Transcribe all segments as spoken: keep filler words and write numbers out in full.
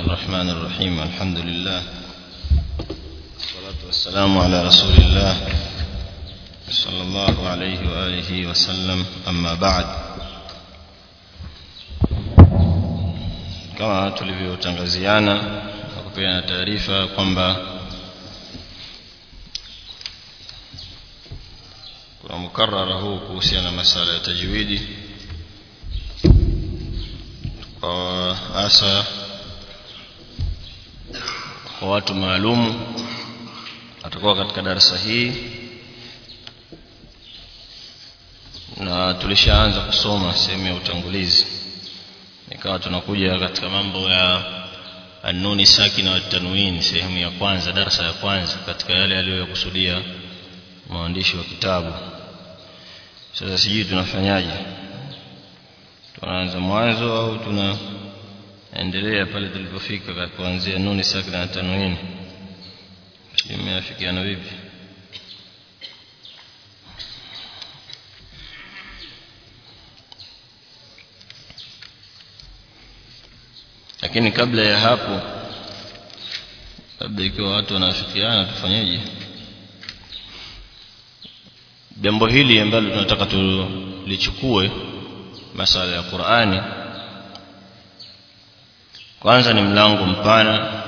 الرحمن الرحيم. الحمد لله والصلاة والسلام على رسول الله صلى الله عليه وآله وسلم. أما بعد, kama tulivyotangaziana na kupeana taarifa kwamba kuna mukarrara huu kuhusiana na masala ya tajwidi kwa asa kwa watu maalumu atakuwa katika darasa hii, na tulishaanza kusoma sehemu ya utangulizi, nikawa tunakuja katika mambo ya an-nuni sakina wa tanwin, sehemu ya kwanza, darasa ya kwanza katika yale aliyokusudia mwandishi wa kitabu. Sasa sijui tunafanyaje, tunaanza mwanzo au tunaendelea pale tulipofika kuanzia nuni sakina na tanwin? Imeafikiana vipi? Lakini kabla ya hapo, labda ikiwa watu wanafikiana tufanyeje? Jambo hili ambalo tunataka tulichukue, masala ya Qur'ani, kwanza ni mlango mpana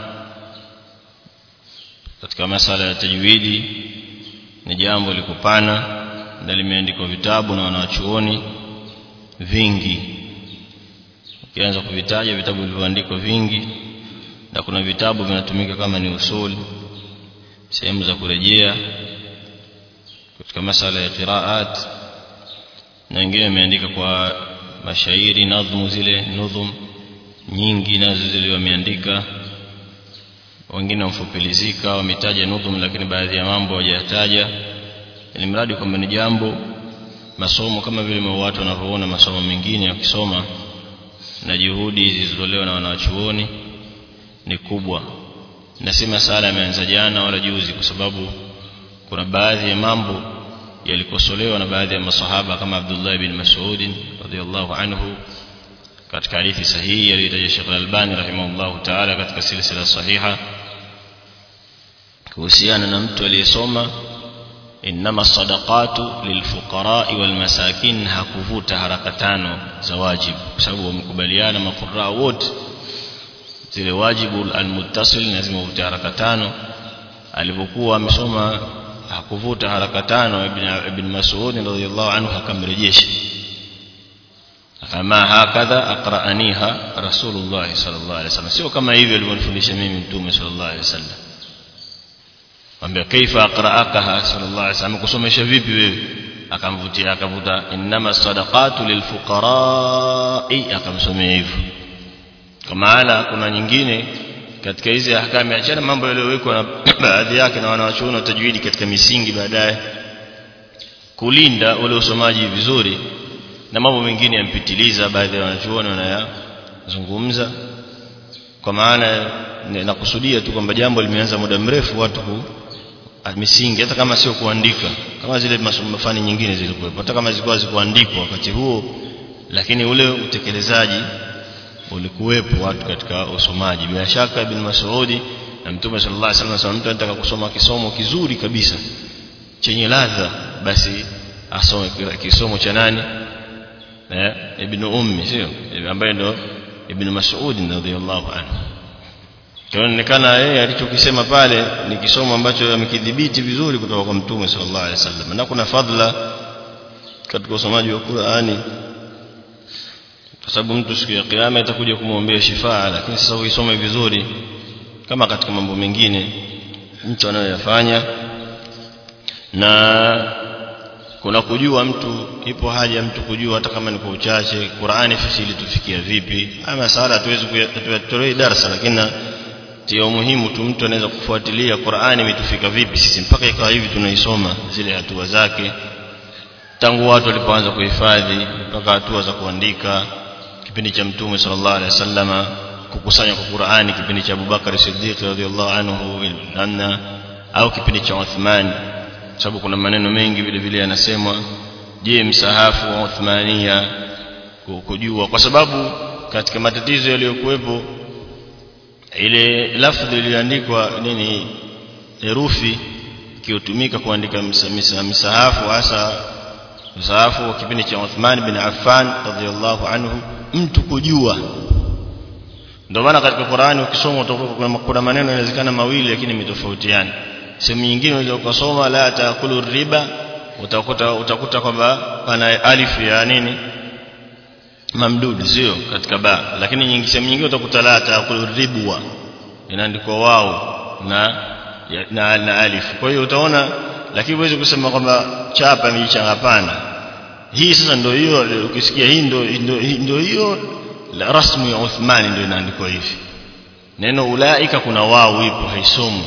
katika masala ya tajwidi. Ni jambo likupana na limeandikwa vitabu na wanachuoni vingi. Ukianza kuvitaja vitabu vilivyoandikwa vingi, na kuna vitabu vinatumika kama ni usul, sehemu za kurejea katika masala ya qiraat, na wengine wameandika kwa mashairi, nadhmu, zile nudhum nyingi nazo zile wameandika. Wengine wamfupilizika, wametaja nudhum lakini baadhi ya mambo hawajataja. Ni mradi kwamba ni jambo masomo kama vile watu wanavyoona masomo mengine yakisoma, na juhudi zilizotolewa na wanachuoni ni kubwa. Na si masala yameanza jana wala juzi, kwa sababu kuna baadhi ya mambo yalikosolewa na baadhi ya masahaba kama Abdullah ibn Mas'ud radhiyallahu anhu katika hadithi sahihi aliyotaja Sheikh Al-Albani rahimahullahu ta'ala katika silsila sahiha, kuhusiana na mtu aliyesoma innama sadaqatu lilfuqara'i walmasakin, hakuvuta haraka tano za wajibu, kwa sababu wamekubaliana mafuqara wote zile wajibu almuttasil lazima uvute haraka tano. Alipokuwa amesoma hakuvuta haraka tano, ibn ibn Mas'ud radhiyallahu anhu akamrejesha, kama hakadha aqra'aniha Rasulullah sallallahu alaihi wasallam, sio kama hivyo alivyonifundisha mimi Mtume sallallahu alaihi wasallam. Ambia kaifa aqra'akaha sallallahu alaihi wasallam, kusomesha vipi wewe? Akamvutia, akavuta innama sadaqatu lilfuqara'i, akamsomea hivyo. Kwa maana kuna nyingine katika hizi ahkamu, achana mambo yaliyowekwa na baadhi yake na wanawachuoni wa tajwidi katika misingi, baadaye kulinda ule usomaji vizuri, na mambo mengine yampitiliza baadhi ya wanachuoni wanayazungumza. Kwa maana nakusudia tu kwamba jambo limeanza muda mrefu, watu ku misingi, hata kama sio kuandika kama zile mafani nyingine zilikuwepo, hata kama zilikuwa zikuandikwa wakati huo, lakini ule utekelezaji ulikuwepo watu katika usomaji. Bila shaka ibn Mas'ud na Mtume sallallahu alaihi wasallam, mtu anataka kusoma kisomo kizuri kabisa chenye ladha, basi asome kisomo cha nani? Eh, ibn Ummi, sio ambaye ndo ibn Mas'ud radhiyallahu anhu. Inaonekana yeye alichokisema pale ni kisomo ambacho amekidhibiti vizuri kutoka kwa Mtume sallallahu alaihi wasallam, na kuna fadhila katika usomaji wa Qur'ani, kwa sababu mtu siku ya kiyama itakuja kumwombea shifaa. Lakini sasa uisome vizuri, kama katika mambo mengine mtu anayoyafanya, na kuna kujua mtu, ipo haja mtu kujua hata kama ni kwa uchache Qur'ani fasili tufikia vipi. Ama sala tuwezi kuyatoa darasa, lakini tio muhimu tu mtu anaweza kufuatilia Qur'ani imetufika vipi sisi mpaka ikawa hivi tunaisoma, zile hatua zake tangu watu walipoanza kuhifadhi mpaka hatua za kuandika. Kipindi cha Mtume sallallahu alaihi wasallam kukusanya kwa Qur'ani, kipindi cha Abu Bakar Siddiq radhiyallahu anhu, anna au kipindi cha Uthman, sababu kuna maneno mengi vile vile yanasemwa. Je, msahafu wa Uthmania kujua, kwa sababu katika matatizo yaliyokuwepo ile lafdhi iliyoandikwa nini herufi kiotumika kuandika misahafu hasa msahafu wa kipindi cha Uthman bin Affan radhiyallahu anhu mtu kujua. Ndio maana katika Qur'ani ukisoma utakuta kuna maneno yanawezekana mawili lakini mitofautiana. Sehemu nyingine unaweza kusoma la taakulu riba utakuta utakuta kwamba pana alif ya nini mamdud sio katika ba, lakini nyingi sehemu nyingine utakuta la taakulu ribwa inaandikwa wao na na, na alif. Kwa hiyo utaona, lakini huwezi kusema kwamba chapa micha, hapana. Hii sasa ndio hiyo ukisikia hii ndio ndio hiyo la rasmu ya Uthman ndio inaandikwa hivi. Neno ulaika kuna wao ipo haisomi.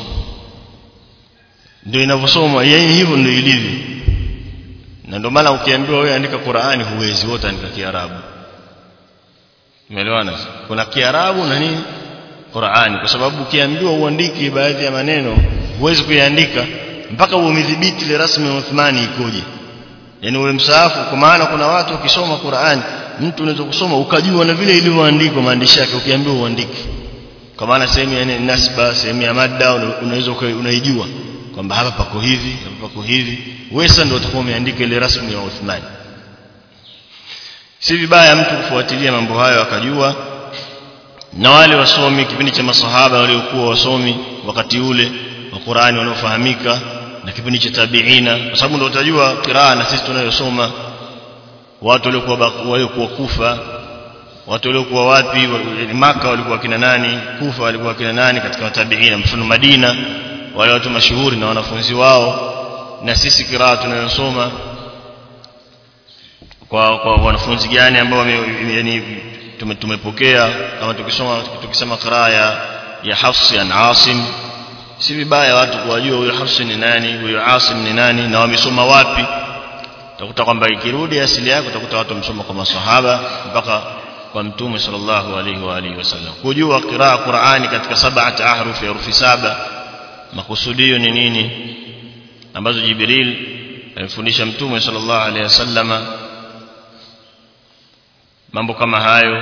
Ndio inavyosoma yeye hivyo ndio ilivyo. Na ndio maana ukiambiwa wewe andika Qur'ani huwezi, wote andika Kiarabu. Umeelewana? Kuna Kiarabu na nini Qur'ani, kwa sababu ukiambiwa uandike baadhi ya maneno huwezi kuyaandika mpaka umedhibiti ile rasmi ya Uthmani ikoje. Yaani ule msahafu, kwa maana kuna watu wakisoma Qur'ani mtu unaweza kusoma ukajua na vile ilivyoandikwa maandishi yake ukiambiwa uandike. Kwa maana sehemu ya nasba, sehemu ya madda unaweza unaijua kwamba hapa pako hivi, hapa pako hivi. Wewe sasa ndio utakuwa umeandika ile rasmi ya Uthmani. Si vibaya mtu kufuatilia mambo hayo akajua. Na wale wasomi kipindi cha masahaba waliokuwa wasomi wakati ule wa Qur'ani wanaofahamika, na kipindi cha tabiina, kwa sababu ndio utajua qiraa na sisi tunayosoma. Watu waliokuwa waliokuwa Kufa, watu waliokuwa wapi, Maka walikuwa kina nani, Kufa walikuwa kina nani katika tabiina, mfano Madina wale watu mashuhuri na wanafunzi wao. Na sisi qiraa tunayosoma kwa kwa wanafunzi gani ambao yani tumepokea, kama tukisoma tukisema qiraa ya ya Hafs an Asim, si vibaya watu kuwajua huyo Hafs ni nani, huyo Asim ni nani na wamesoma wapi. Utakuta kwamba ikirudi asili yake utakuta watu wamesoma kwa maswahaba mpaka kwa Mtume sallallahu alaihi wa alihi wasallam. Kujua qiraa Qur'ani katika sab'ati ahruf, herufi saba, makusudio ni nini ambazo Jibril alifundisha Mtume sallallahu alaihi wasallama, mambo kama hayo.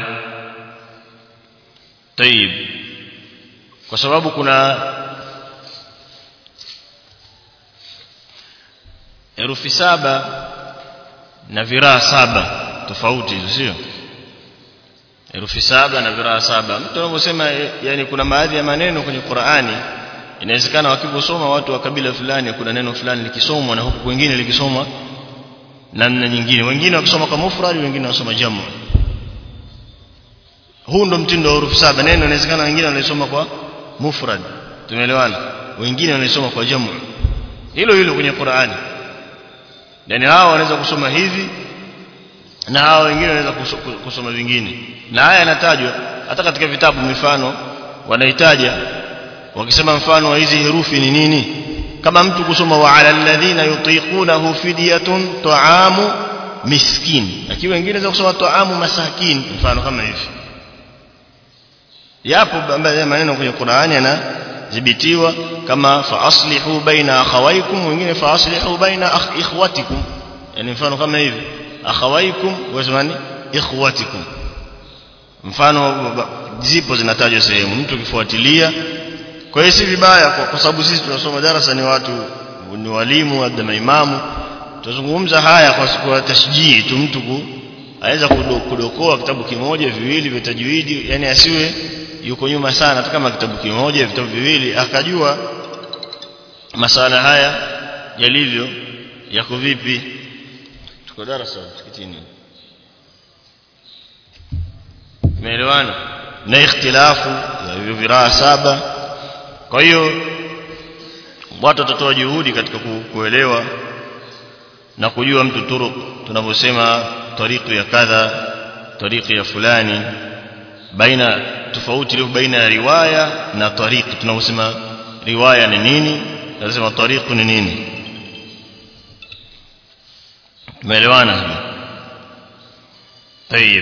Tayib, kwa sababu kuna herufi saba na viraa saba tofauti hizo, sio? Herufi saba na viraa saba. Mtu anaposema yani kuna baadhi ya maneno kwenye Qur'ani inawezekana wakiposoma watu wa kabila fulani kuna neno fulani likisomwa na huku kwingine likisomwa namna nyingine. Wengine wakisoma kwa mufrad, wengine wasoma jamu. Huu ndo mtindo wa herufi saba. Neno inawezekana wengine wanasoma kwa mufrad, tumeelewana, wengine wanasoma kwa jamu. Hilo hilo kwenye Qur'ani. Yaani hao wanaweza kusoma hivi na hao wengine wanaweza kusoma vingine. Na haya yanatajwa hata katika vitabu, mifano wanahitaja wakisema mfano wa hizi herufi ni nini. Kama mtu kusoma wa ala alladhina yutiqunahu fidyatun ta'amu miskin, lakini wengine wanaweza kusoma ta'amu masakin, mfano kama hivi. Yapo maneno kwenye Qur'ani yanadhibitiwa kama fa aslihu baina akhawaykum, wengine fa aslihu baina ikhwatikum, yani mfano kama hivi akhawaykum wazmani ikhwatikum. Mfano zipo zinatajwa sehemu, mtu kifuatilia. Kwa hiyo si vibaya, kwa sababu sisi tunasoma darasa, ni watu ni walimu hata maimamu, tuzungumza haya kwa siku ya tashjii tu, mtu aweza kudokoa kitabu kimoja viwili vya tajwidi, yani asiwe yuko nyuma sana, hata kama kitabu kimoja vitabu viwili akajua masala haya yalivyo yako vipi. Tuko darasa msikitini, umeelewana, na ikhtilafu ya hivyo viraa saba. Kwa hiyo watu watatoa juhudi katika kuelewa na kujua mtu turuq, tunavyosema tariqi ya kadha, tariqi ya fulani, baina tofauti ile baina ya riwaya na tariqi. Tunavyosema riwaya ni nini, tunasema tariqi ni nini. Tumeelewana? Tayeb.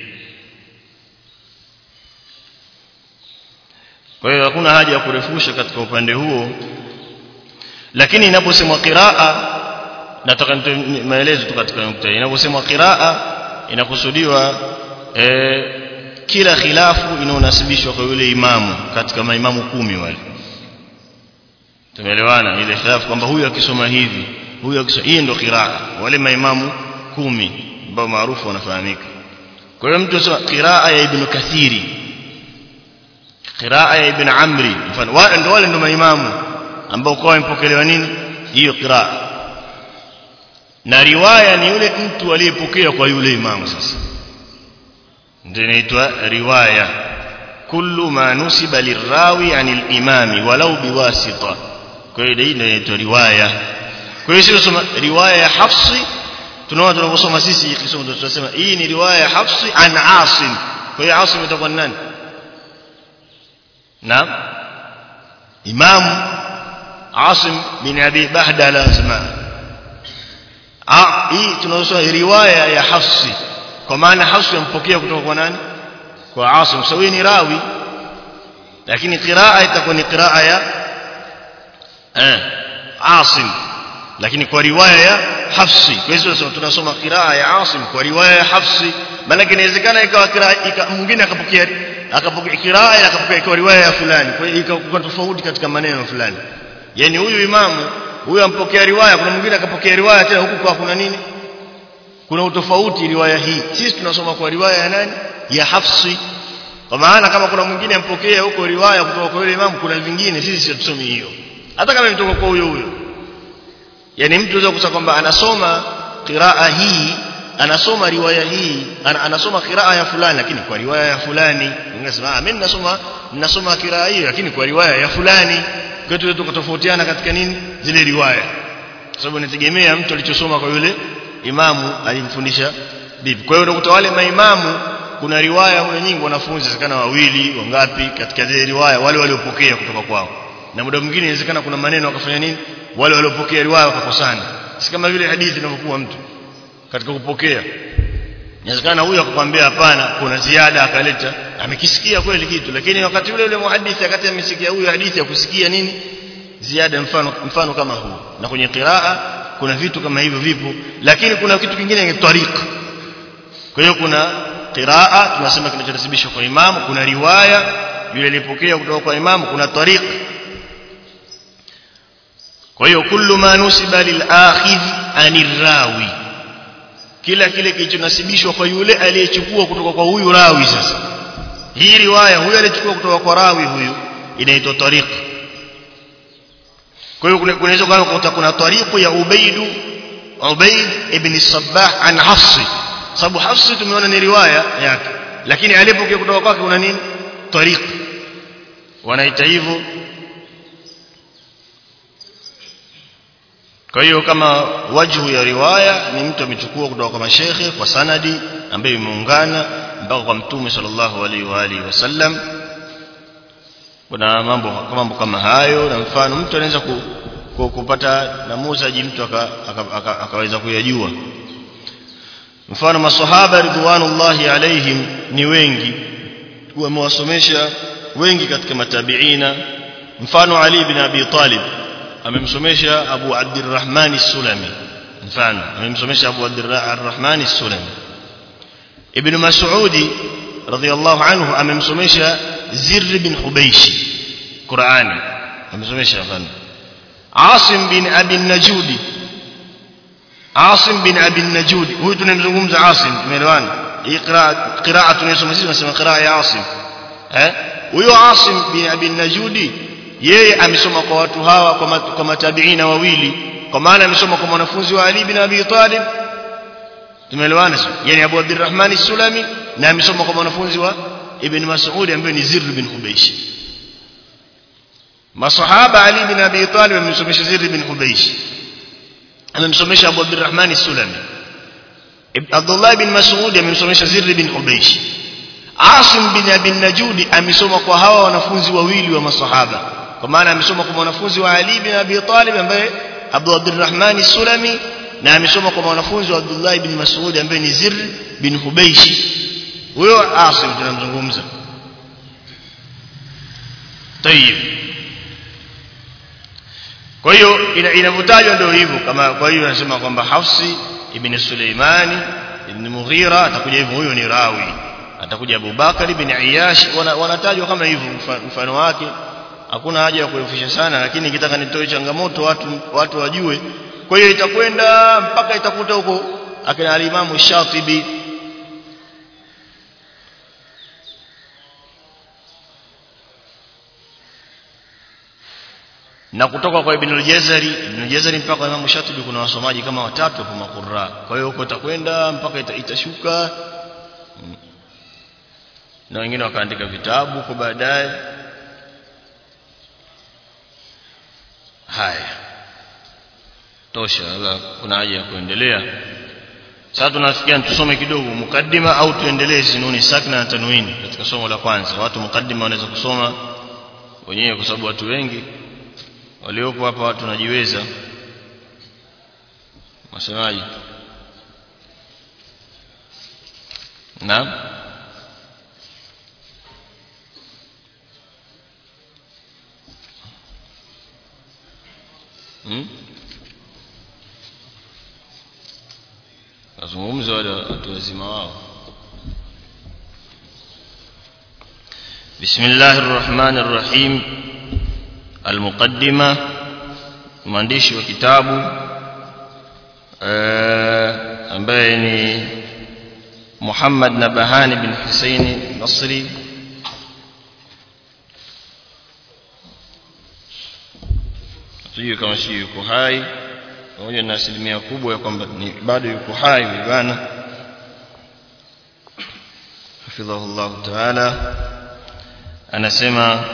Kwa hiyo hakuna haja ya kurefusha katika upande huo, lakini inaposemwa qiraa, nataka maelezo tu katika nukta hii. Inaposemwa qiraa inakusudiwa eh kila khilafu inaonasibishwa kwa yule imamu katika maimamu kumi wale. Tumeelewana ile khilafu kwamba huyu akisoma hivi, huyu akisoma hii ndio qiraa. Wale maimamu kumi ambao maarufu wanafahamika. Kwa hiyo mtu asema qiraa ya Ibn Kathiri, qiraa ya Ibn Amri, mfano wale ndio wale ndio maimamu ambao kwa wamepokelewa nini hiyo qiraa. Na riwaya ni yule mtu aliyepokea kwa yule imamu. Sasa ndio inaitwa riwaya. Kullu ma nusiba lirawi anil imami walau biwasita. Kwa hiyo hii ndio inaitwa riwaya. Kwa hiyo sio soma riwaya ya Hafsi, tunaona tunaposoma sisi ikisoma tunasema hii ni riwaya ya Hafsi an Asim. Kwa hiyo Asim itakuwa ni nani? Naam, Imam Asim bin Abi Bahdala asma. Ah, hii tunasoma riwaya ya Hafsi, kwa maana Hafsi ampokea kutoka kwa nani? Kwa Asim. Sawa, ni rawi, lakini qiraa itakuwa ni qiraa ya eh Asim, lakini kwa riwaya ya Hafsi. Kwa hiyo tunasoma qiraa ya Asim kwa riwaya ya Hafsi. Maana inawezekana ikawa qiraa mwingine akapokea akapokea qiraa na akapokea kwa riwaya ya fulani, kwa hiyo ikawa tofauti katika maneno fulani. Yani huyu imamu huyu ampokea riwaya, kuna mwingine akapokea riwaya tena huku kwa kuna nini? Kuna utofauti riwaya hii. Sisi tunasoma kwa riwaya ya nani? Ya Hafsi. Kwa maana kama kuna mwingine ampokea huko riwaya kutoka kwa yule imamu, kuna vingine sisi hatusomi hiyo. Hata kama imetoka kwa huyo huyo. Yani mtu anaweza kusema kwamba anasoma qiraa hii, anasoma riwaya hii, anasoma qiraa ya fulani lakini kwa riwaya ya fulani. Ungesema ah, mimi ninasoma ninasoma qiraa hii lakini kwa riwaya ya fulani. Kwa hiyo tukatofautiana katika nini? Zile riwaya. Kwa sababu inategemea mtu alichosoma kwa yule imamu alimfundisha vipi. Kwa hiyo utakuta wale maimamu kuna riwaya kuna nyingi, wanafunzi zakana wawili wangapi katika zile riwaya wale waliopokea kutoka kwao. Na muda mwingine inawezekana kuna maneno wakafanya nini? Wale waliopokea riwaya wakakosana. Si kama vile hadithi inavyokuwa mtu katika kupokea. Inawezekana huyu akakwambia hapana, kuna ziada akaleta, amekisikia kweli kitu, lakini wakati ule ule muhadithi akati amesikia huyu hadithi ya kusikia nini? Ziada, mfano mfano kama huu. Na kwenye qiraa kuna vitu kama hivyo vipo, lakini kuna kitu kingine ni tariq. Kwa hiyo kuna qiraa tunasema kinachonasibishwa kwa imamu, kuna riwaya yule alipokea kutoka kwa imamu, kuna tariq. Kwa hiyo kullu ma nusiba lil akhidh anir rawi, kila kile kilichonasibishwa kwa yule aliyechukua kutoka kwa huyu rawi. Sasa hii riwaya huyu aliyechukua kutoka kwa rawi huyu inaitwa tariq. Kwa hiyo kunaweza kuwa kuna tariqu ya Ubayd Ubayd ibn Sabbah an Hafsi, sababu Hafsi tumeona ni riwaya yake, lakini alipokea kutoka kwake kuna nini? Tariq. Wanaita hivyo. Kwa hiyo kama wajhu ya riwaya ni mtu amechukua kutoka kwa mashaikh kwa sanadi ambayo imeungana mpaka kwa Mtume sallallahu alaihi wa alihi wasallam. Kuna mambo kama mambo kama hayo, na mfano mtu anaweza ku, ku, kupata namuzaji mtu akaweza aka, aka kuyajua. Mfano maswahaba ridwanullahi alaihim ni wengi, wamewasomesha wengi katika matabiina. Mfano Ali ibn Abi Talib amemsomesha Abu Abdurrahman as-Sulami, mfano amemsomesha Abu Abdurrahman as-Sulami. Ibn Mas'ud radhiyallahu anhu amemsomesha Zirr bin Hubayshi Qur'ani, amemsomesha mfano. Asim bin Abi Najudi, Asim bin Abi Najudi, huyu tunamzungumza Asim, tumeelewana? Hii qiraa qiraa tunayosoma sisi tunasema qiraa ya Asim. Eh, huyo Asim bin Abi Najudi yeye amesoma kwa watu hawa kwa, mat, kwa matabiina wawili, kwa maana amesoma kwa mwanafunzi wa Ali bin Abi Talib, tumeelewana sio? Yani Abu Abdurrahman as-Sulami, na amesoma kwa mwanafunzi wa Ibn Mas'ud ambaye ni Zirr bin Hubaysh. Masahaba Ali bin Abi Talib amemsomesha Zirr bin Hubaysh, amemsomesha Abu Abdurrahman as-Sulami. Abdullah bin Mas'ud amemsomesha Zirr bin Hubaysh. Asim bin Abi Najudi amesoma kwa hawa wanafunzi wawili wa masahaba, kwa maana amesoma kwa mwanafunzi wa Ali bin Abi Talib ambaye Abu Abdurrahman as-Sulami, na amesoma kwa mwanafunzi wa Abdullah ibn Mas'ud ambaye ni Zirr bin Hubaysh. Huyo Asim tunamzungumza. Tayib. Kwa hiyo inavutajwa ndio hivyo, kama kwa hiyo anasema kwamba Hafsi ibn Sulaimani ibn Mughira atakuja hivyo, huyo ni rawi atakuja Abu Bakar ibn Iyash, wanatajwa kama hivyo mfano wake. Hakuna haja ya kurefusha sana, lakini nikitaka nitoe changamoto watu watu wajue. Kwa hiyo itakwenda mpaka itakuta huko akina al-Imam Shatibi, na kutoka kwa Ibn al-Jazari Ibn al-Jazari mpaka kwa Imam Shatibi kuna wasomaji kama watatu hapo makurra. Kwa hiyo huko itakwenda mpaka ita, itashuka hmm. na wengine wakaandika vitabu kwa baadaye. Haya tosha, la kuna haja ya kuendelea. Sasa tunafikia tusome kidogo mukaddima au tuendelee zinuni sakna na tanwini katika somo la kwanza. Watu mukaddima wanaweza kusoma wenyewe kwa sababu watu wengi waliopo hapa watu najiweza. Wasemaji? Naam. Hmm? Azungumza wale watu wazima wao. Bismillahir Rahmanir Rahim. Al-Muqaddima, mwandishi wa kitabu ambaye ni Muhammad Nabahani bin Hussein Nasri. Sio kama si yuko hai, pamoja na asilimia kubwa ya kwamba ni bado yuko hai bwana. Hafidhahullah Ta'ala anasema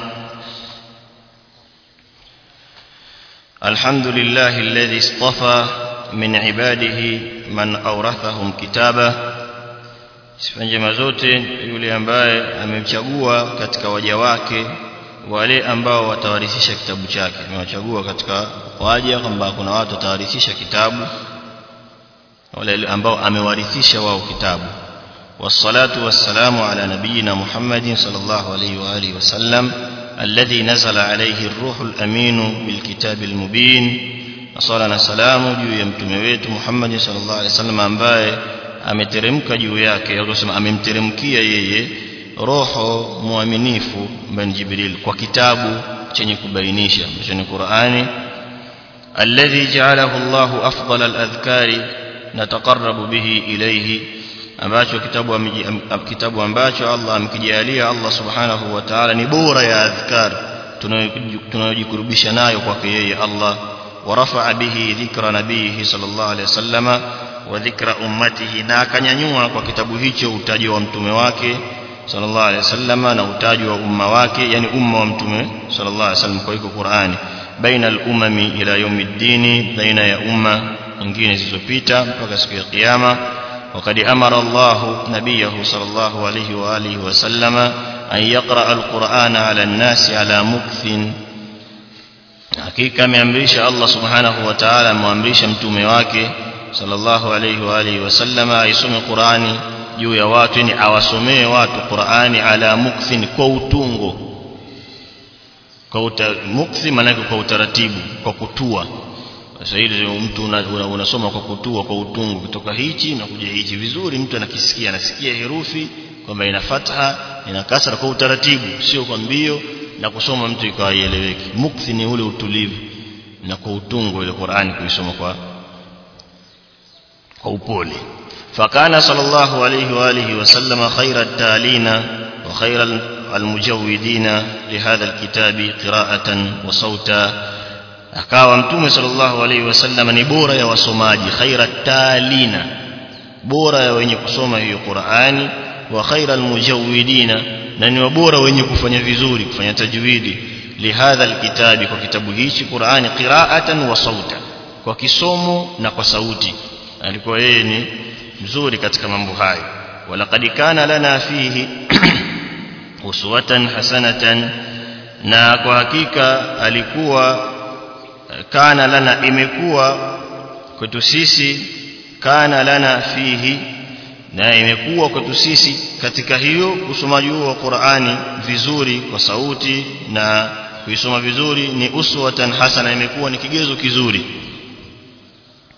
الحمد لله الذي اصطفى من عباده من أورثهم كتابه. Sifa njema zote yule ambaye amemchagua katika waja wake wale ambao watawarithisha kitabu chake. Amewachagua katika waja kwamba kuna watu watawarithisha kitabu, wale ambao amewarithisha wao kitabu. Wassalatu wassalamu ala nabiyyina Muhammadin sallallahu alayhi wa alihi wasallam الذي نزل عليه الروح الأمين بالكتاب المبين. صلى سلام juu ya mtume wetu Muhammad sallallahu alaihi wasallam ambaye ameteremka juu yake, au kusema amemteremkia yeye roho muaminifu bin Jibril kwa kitabu chenye kubainisha, chenye Qur'ani. Alladhi ja'alahu Allahu afdal al-adhkari nataqarrabu bihi ilayhi, ambacho kitabu kitabu ambacho Allah amkijalia Allah subhanahu wa ta'ala ni bora ya adhkar tunayojikurubisha nayo kwake yeye Allah. Wa rafa'a bihi dhikra nabihi sallallahu alayhi wasallama wa dhikra ummatihi, na akanyanyua kwa kitabu hicho utaji wa mtume wake sallallahu alayhi wasallama na utaji wa umma wake, yani umma wa mtume sallallahu alayhi wasallam kwa hiyo Qur'ani. Baina al-umami ila yawmiddin, baina ya umma nyingine zilizopita mpaka siku ya kiyama. وقد أمر الله نبيه صلى الله عليه وآله وسلم أن يقرأ القرآن على الناس على مكث. حقيقة ameamrisha Allah subhanahu wa ta'ala, muamrisha mtume wake sallallahu alayhi wa alihi wasallam aisome Qur'ani juu ya watu, ni awasomee watu Qur'ani ala mukthin, kwa utungo. Kwa mukthi maana kwa utaratibu, kwa kutua. Sasa ile mtu unasoma kwa kutua, kwa utungu, kutoka hichi na kuja hichi vizuri, mtu anakisikia, anasikia herufi kwamba ina fatha ina kasra kwa utaratibu, sio kwa mbio na kusoma mtu ikaeleweki. Mukthi ni ule utulivu na kwa utungu ile Qur'ani kuisoma kwa kwa upole. Fakana sallallahu alayhi wa alihi wasallam khairat talina wa khairal almujawwidina lihadha alkitabi qira'atan wa sauta. Akawa mtume sallallahu alayhi wasallam ni bora ya wasomaji, khairat talina, bora ya wenye kusoma hiyo Qur'ani, wa khairal mujawwidina, na ni bora wenye kufanya vizuri, kufanya tajwidi, lihadha alkitabi, kwa kitabu hichi Qur'ani, qira'atan wa sauta, kwa kisomo na kwa sauti. Alikuwa yeye ni mzuri katika mambo hayo. Walaqad kana lana fihi uswatan hasanatan, na kwa hakika alikuwa kana lana, imekuwa kwetu sisi, kana lana fihi, na imekuwa kwetu sisi katika hiyo usomaji wa Qur'ani vizuri kwa sauti na kuisoma vizuri, ni uswatan hasana, imekuwa ni kigezo kizuri.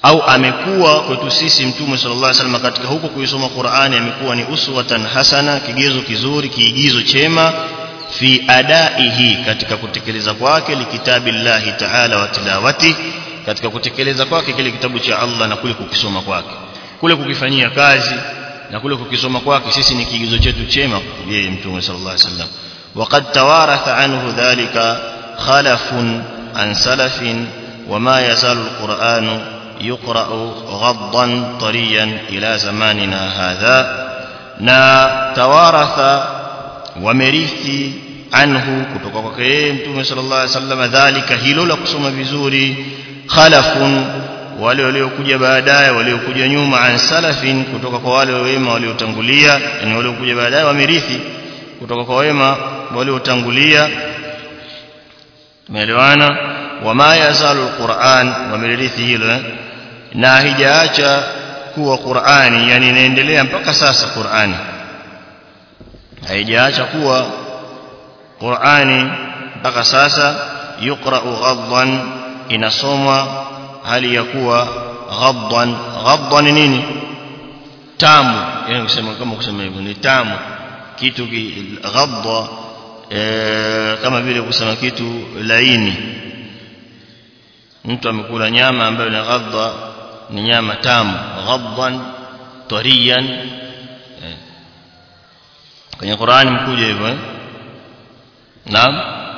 au amekuwa kwetu sisi mtume sallallahu alaihi wasallam katika huko kuisoma Qur'ani amekuwa ni uswatan hasana, kigezo kizuri, kiigizo chema, fi adaihi, katika kutekeleza kwake likitabillahi ta'ala wa tilawati, katika kutekeleza kwake kile kitabu cha Allah na kule kukisoma kwake, kule kukifanyia kazi na kule kukisoma kwake, sisi ni kiigizo chetu chema yeye mtume sallallahu alaihi wasallam. Waqad tawaratha anhu dhalika khalafun an salafin wama yazalu alqur'anu yuqra'u ghaddan tariyan ila zamanina hadha. Na tawaratha wamerithi anhu, kutoka kwake yeye mtume sallallahu alaihi wasallam, dhalika, hilo la kusoma vizuri, khalafun, wale waliokuja baadaye, waliokuja nyuma, an salafin, kutoka kwa wale wema waliotangulia, yani waliokuja baadaye wamerithi kutoka kwa wema waliotangulia. Tumeelewana? Wama yazalu alquran, wamerithi hilo, na hajaacha kuwa Qur'ani, yani inaendelea mpaka sasa Qur'ani haijaacha kuwa Qur'ani mpaka sasa. Yuqra'u ghaddan, inasomwa hali ya kuwa ghaddan. Ghaddan ni nini? Tamu, yani kusema kama kusema hivyo ni tamu kitu. Ghadda e, kama vile kusema kitu laini. Mtu amekula nyama ambayo ni ghadda, ni nyama tamu. Ghaddan tariyan, e. Kwenye Qur'ani mkuja hivyo eh? Naam,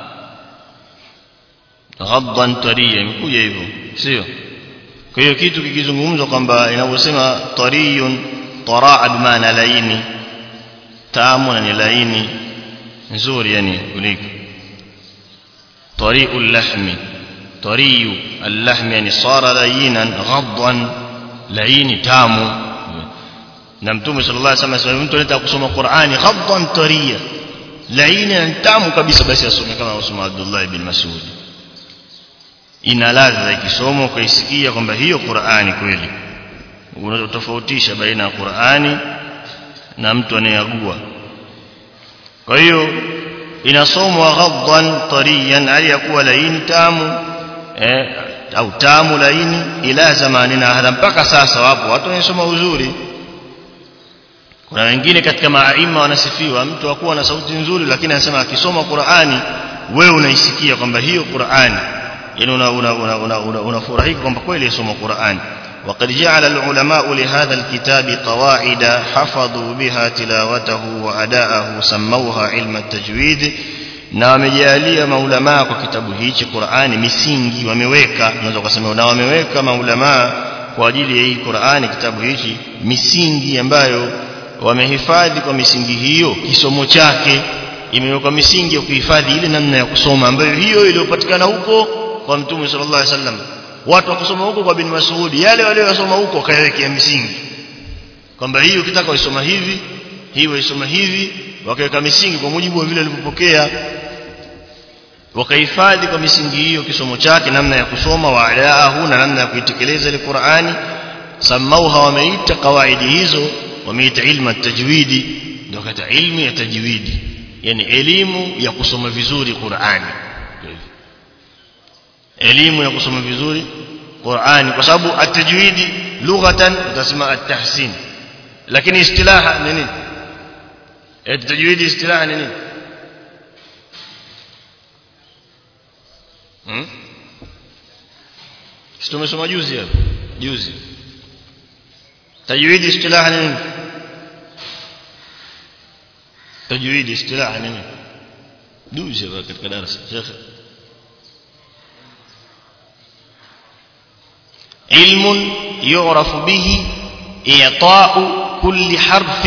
ghaddan tariyan mkuja hivyo, sio? Kwa hiyo kitu kikizungumzwa kwamba inavyosema tariyun, taraa bimaana laini, tamu na ni laini nzuri, yani kuliko tariul lahmi, tariyu al-lahmi, yani sara layinan, ghaddan laini, tamu. Na mtume sallallahu alaihi wasallam mtu anataka kusoma Qur'ani ghaddan tariya, laini na tamu kabisa, basi asome kama usoma Abdullah ibn Mas'ud. Ina ladha ikisomwa kuisikia kwamba hiyo Qur'ani kweli. Unatofautisha baina ya Qur'ani na mtu anayeagua. Kwa hiyo inasomwa ghaddan tariyan, aliyakuwa laini tamu, eh, au tamu laini, ila zamanina hada, mpaka sasa wapo watu wanasoma uzuri. Kuna wengine katika maaima wanasifiwa mtu akuwa na sauti nzuri, lakini anasema akisoma Qur'ani wewe unaisikia kwamba hiyo Qur'ani, yani una una una unafurahika kwamba kweli yasoma Qur'ani. وقد جعل العلماء لهذا الكتاب قواعد حفظوا بها تلاوته وأداءه سموها علم التجويد. na wamejalia maulama kwa kitabu hichi Qur'ani misingi, wameweka, unaweza kusema na wameweka maulama kwa ajili ya hii Qur'ani, kitabu hichi, misingi ambayo wamehifadhi. Kwa misingi hiyo kisomo chake imewekwa misingi ya kuhifadhi ile namna ya kusoma ambayo hiyo iliyopatikana huko kwa Mtume sallallahu alaihi wasallam. Watu wakisoma huko kwa bin Mas'ud, yale wale wasoma huko kayawekea misingi kwamba hiyo ukitaka usoma hivi, hiyo usoma hivi, wakaweka misingi kwa mujibu wa vile walipopokea, wakahifadhi kwa misingi hiyo kisomo chake, namna ya kusoma, wa alaahu, na namna ya kuitekeleza ile Qur'ani. Samauha, wameita kawaidi hizo, wameita ilmu at-tajwidi, ndio kata ilmu ya tajwidi, yani elimu ya kusoma vizuri Qur'ani, elimu ya kusoma vizuri Qur'ani, kwa sababu at-tajwidi lughatan utasema at-tahsin, lakini istilaha ni nini? At-tajwidi istilaha ni nini? Hmm? Tumesoma juzi hapo, juzi. Tajwidi istilaha ni nini? Tajwidi istilaha ni nini? Juzi katika darasa Sheikh. علم يعرف به إعطاء كل حرف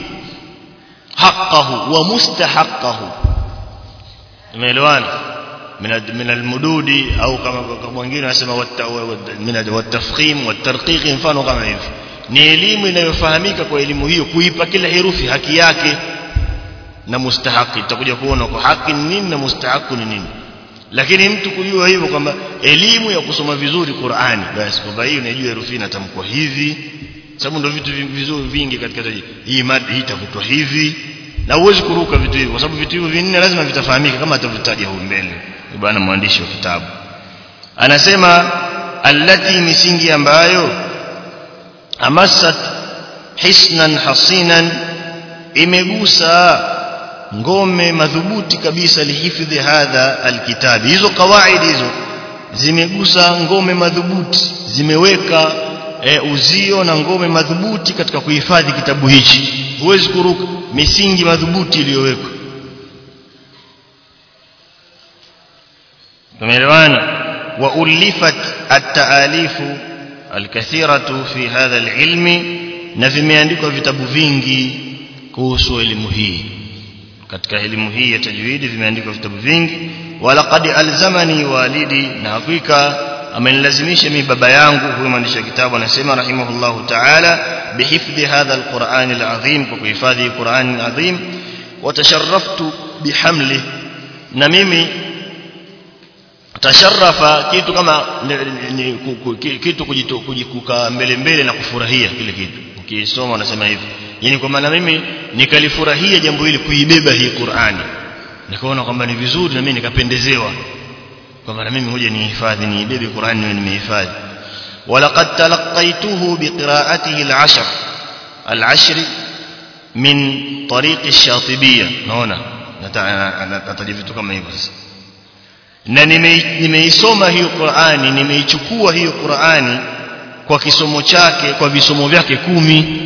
حقه ومستحقه. ملوان من من المدود أو كما wengine wanasema من التفخيم والترقيق, mfano kama hivi. Ni elimu inayofahamika kwa elimu hiyo kuipa kila herufi haki yake na mustahaki. Tutakuja kuona kwa haki ni nini na mustahaku ni nini. Lakini mtu kujua hivyo kwamba elimu ya kusoma vizuri Qur'ani, basi kwamba hiyo unajua herufi inatamkwa hivi, sababu ndio vitu vizuri vingi katika hii mada hii itavutwa hivi, na uwezi kuruka vitu hivyo, kwa sababu vitu hivyo vinne lazima vitafahamika kama atavitaja huko mbele bwana mwandishi wa kitabu. Anasema allati misingi ambayo amassat hisnan hasinan imegusa ngome madhubuti kabisa lihifadhi hadha alkitabi. Hizo kawaidi hizo zimegusa ngome madhubuti, zimeweka e, uzio na ngome madhubuti katika kuhifadhi kitabu hichi. Huwezi kuruka misingi madhubuti iliyowekwa. tumeelewana. Wa ulifat at-taalifu al-kathiratu fi hadha al-ilmi, na vimeandikwa vitabu vingi kuhusu elimu hii. Katika elimu hii ya tajwidi vimeandikwa vitabu vingi. Wala qad alzamani walidi, na hakika amenilazimisha mimi baba yangu, huyo mwandishi kitabu anasema rahimahullahu ta'ala, bihifdhi hadha al-Qur'an al-azim, kwa kuhifadhi Qur'an al-azim. Wa tasharraftu bihamli, na mimi tasharrafa kitu kama kitu kujikuka mbele mbele na kufurahia kile kitu. Ukisoma unasema hivi, yani kwa maana mimi nikalifurahia jambo hili, kuibeba hii Qur'ani, nikaona kwamba ni vizuri, na mimi nikapendezewa kwa maana mimi hoja nihifadhi, niibebe Qur'ani na nimehifadhi. Walaqad talaqaituhu biqira'atihi al-ashr al-ashr min tariq ash-Shatibiyya. naona nataja vitu kama hivyo sasa. Na nimeisoma hiyo Qur'ani, nimeichukua hiyo Qur'ani kwa kisomo chake, kwa visomo vyake kumi.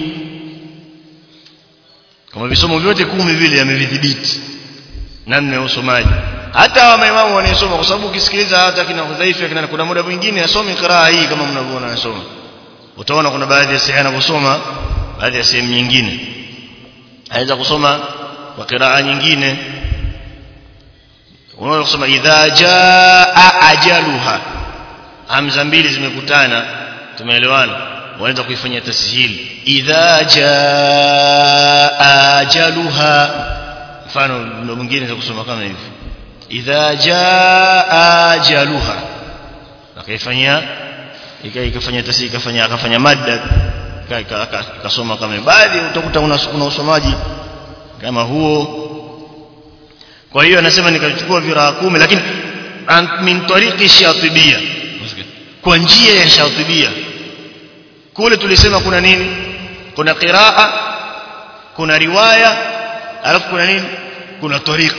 Kama visomo vyote kumi vile yamevidhibiti namna ya usomaji. Hata wa maimamu wanasoma, kwa sababu ukisikiliza hata kina Hudhaifa, kina kuna muda mwingine asome qiraa hii kama mnavyoona anasoma. Utaona kuna baadhi ya sehemu anasoma, baadhi ya sehemu nyingine aweza kusoma kwa qiraa nyingine. Unaweza kusema idha jaa ajaluha, hamza mbili zimekutana, tumeelewana, waanza kuifanyia tasihili. Idha jaa ajaluha, mfano mwingine za kusoma kama hivi, idha jaa ajaluha, akaifanyia ikafanya tasihili, ikafanya akafanya madda, akasoma kama hivi. Baadhi utakuta una usomaji kama huo. Kwa hiyo anasema nikachukua viraa kumi, lakini min tariqi Shatibiyya, kwa njia ya Shatibiyya. Kule tulisema kuna nini? Kuna qiraa, kuna riwaya, alafu kuna nini? Kuna tariq.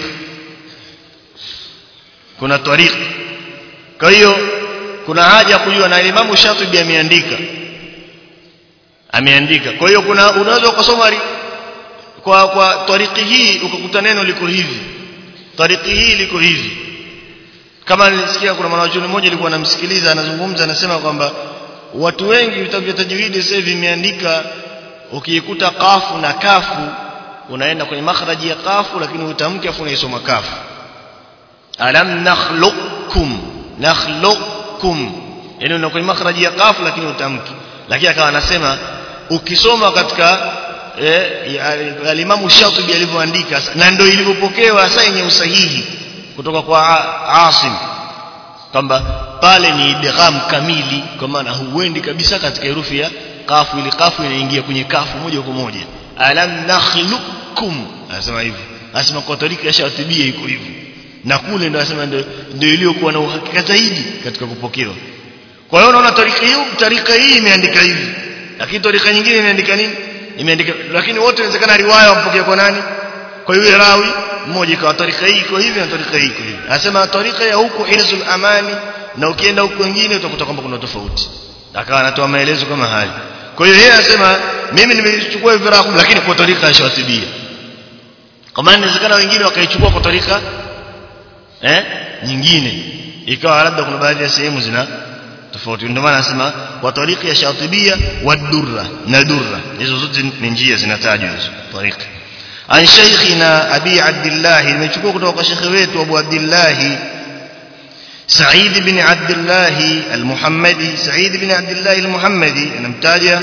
Kuna tariq. Kwa hiyo kuna haja kujua, na Imam Shatibi ameandika ameandika kwa hiyo kuna unaweza kusoma kwa kwa tariqi hii ukakuta neno liko hivi, tariqi hii liko hivi. Kama nilisikia kuna mwanachuoni mmoja alikuwa anamsikiliza anazungumza, anasema kwamba watu wengi vitabu vya tajwidi sasa hivi vimeandika, ukikuta kafu na kafu unaenda kwenye makhraji ya kafu, lakini utamke afu unaisoma kafu. Alam nakhluqukum, nakhluqukum, yani unaenda kwenye makhraji ya kafu lakini utamke. Lakini akawa anasema ukisoma katika eh, al-Imam Shatibi alivyoandika, na ndio ilivyopokewa sasa yenye usahihi kutoka kwa Asim, kwamba pale ni idgham kamili, kwa maana huendi kabisa katika herufi ya kafu, ile kafu inaingia kwenye kafu moja kwa moja. Alam nakhluqukum, anasema hivi, anasema kwa tarika ya Shatibiyya iko hivi, na kule ndio anasema ndio ndio iliyokuwa na uhakika zaidi katika kupokewa. Kwa hiyo unaona tarika hii tarika hii imeandika hivi, lakini tarika nyingine imeandika nini? Imeandika, lakini wote inawezekana riwaya wampokea kwa nani? Kwa yule rawi mmoja, kwa tarika hii iko hivi na tarika hii iko hivi. Anasema tarika ya huko Hirzul Amani, na ukienda huko wengine utakuta kwamba kuna tofauti. Akawa anatoa maelezo kama haya. Kwa hiyo yeye anasema mimi nimechukua hivi rawi lakini kwa tarika ya Shatibiyya. Kama inawezekana wengine wakaichukua kwa tarika eh nyingine, ikawa labda kuna baadhi ya sehemu zina tofauti. Ndio maana anasema kwa tarika ya Shatibiyya wa durra na durra, hizo zote ni njia zinatajwa hizo tarika. An shaykhina Abi Abdullah, nimechukua kutoka kwa shekhi wetu Abu Abdullah Sa'id ibn Abdullah al-Muhammadi, Sa'id ibn Abdullah al-Muhammadi, anamtaja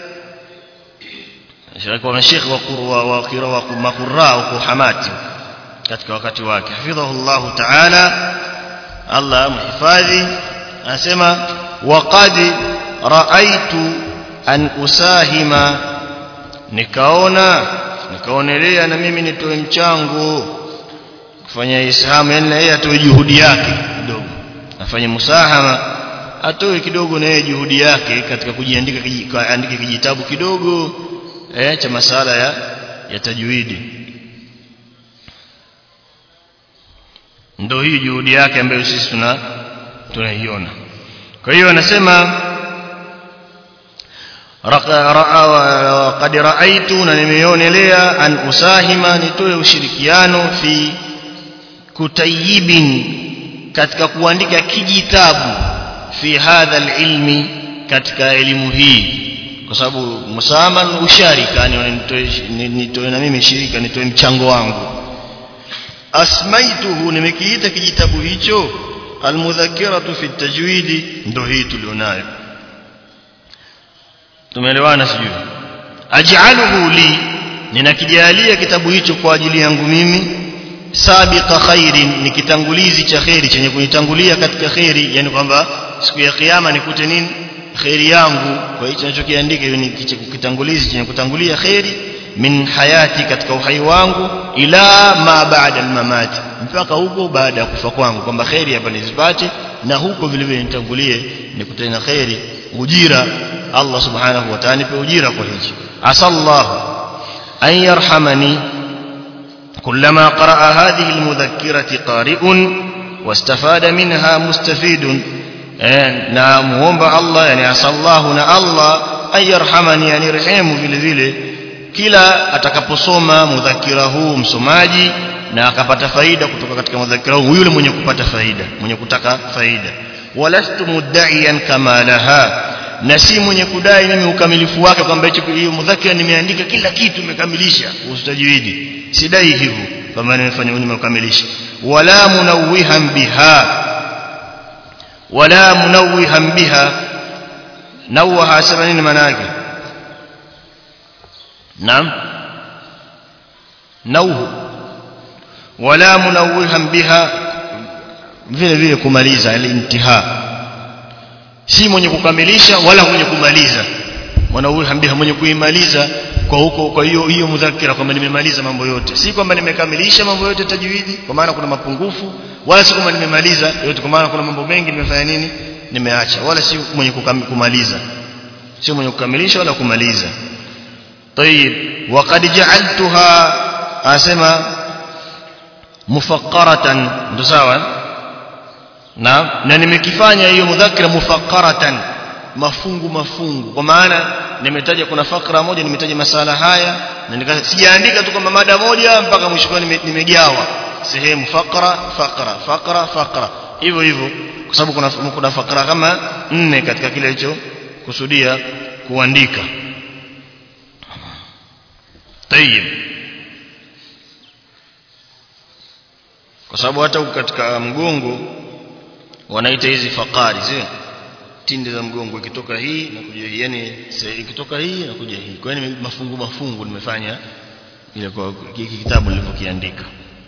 shekhi wa shekhi wa qurwa wa qira wa qurra wa hamati katika wakati wake, hafidhahullah ta'ala, Allah muhifadhi. Anasema waqad ra'aytu an usahima, nikaona nikaonelea na mimi nitoe mchango kufanya ishamu, yani yeye atoe juhudi yake kidogo, afanye musahama, atoe kidogo na yeye juhudi yake katika kujiandika kuandika kijitabu kidogo eh cha masala ya ya tajwidi. Ndio hii juhudi yake ambayo sisi tuna tunaiona. Kwa hiyo anasema qad ra'aytu, na nimeonelea, an usahima, nitoe ushirikiano fi kutayibin, katika kuandika kijitabu, fi hadha alilmi, katika elimu hii, kwa sababu musaman usharika, nitoe nitoe na mimi shirika, nitoe mchango wangu. Asmaituhu, nimekiita kijitabu hicho almudhakiratu fi tajwidi, ndio hii tulionayo. Tumeelewana sijui? Aj'aluhu li, ninakijalia kitabu hicho kwa ajili yangu mimi, sabiqa khairin, ni kitangulizi cha khairi, chenye kunitangulia katika khairi, yani kwamba siku ya kiyama nikute nini khairi yangu. Kwa hiyo ninachokiandika hiyo ni kitangulizi chenye kutangulia khairi, min hayati, katika uhai wangu, ila ma ba'da al-mamati, mpaka huko baada ya kufa kwangu, kwamba khairi hapa nizipate, na huko vile vile nitangulie nikutane na khairi, ujira Allah subhanahu wa ta'ala nipe ujira kwa hicho. Asallahu an yarhamani kullama qara'a hadhihi almudhakkirati qari'un wastafada minha mustafidun. Na muomba Allah, yani asallahu, na Allah an yarhamani, yani rehemu vile vile kila atakaposoma mudhakira huu msomaji na akapata faida kutoka katika mudhakira huu, yule mwenye kupata faida, mwenye kutaka faida. Walastu mudda'iyan kamalaha, na si mwenye kudai mimi ukamilifu wake, kwamba hiyo mudhakira nimeandika kila kitu nimekamilisha ustajwidi, sidai hivyo kwamba nimefanya nimekamilisha. Wala munawwihan biha, wala munawwihan biha, nawaha sema nini maana yake? Naam, nauhu. Wala munawwihan biha, vile vile kumaliza, al-intiha, si mwenye kukamilisha wala mwenye kumaliza. Munawwihan biha, mwenye kuimaliza kwa huko. Kwa hiyo hiyo mudhakira kwamba nimemaliza mambo yote, si kwamba nimekamilisha mambo yote tajwidi kwa maana kuna mapungufu, wala si kwamba nimemaliza yote kwa maana kuna mambo mengi nimefanya nini nimeacha, wala si mwenye kumaliza, si mwenye kukamilisha wala kumaliza. طيب وقد جعلتها اسمع mufaqqaratan, ndio sawa? Na na nimekifanya hiyo mudhakira mufaqqaratan, mafungu mafungu, kwa maana nimetaja kuna fakra moja, nimetaja masala haya, na nikasijaandika tu kama mada moja mpaka mwisho, nimegawa sehemu fakra fakra fakra fakra, hivyo hivyo, kwa sababu kuna kuna fakra kama nne katika kile hicho kusudia kuandika. Tayeb, kwa sababu hata katika mgongo wanaita hizi fakari, sio tinde za mgongo, ikitoka hii na kuja hii, yani ikitoka hii na kuja hii. Kwa hiyo mafungu mafungu nimefanya ile kwa kitabu nilivyokiandika.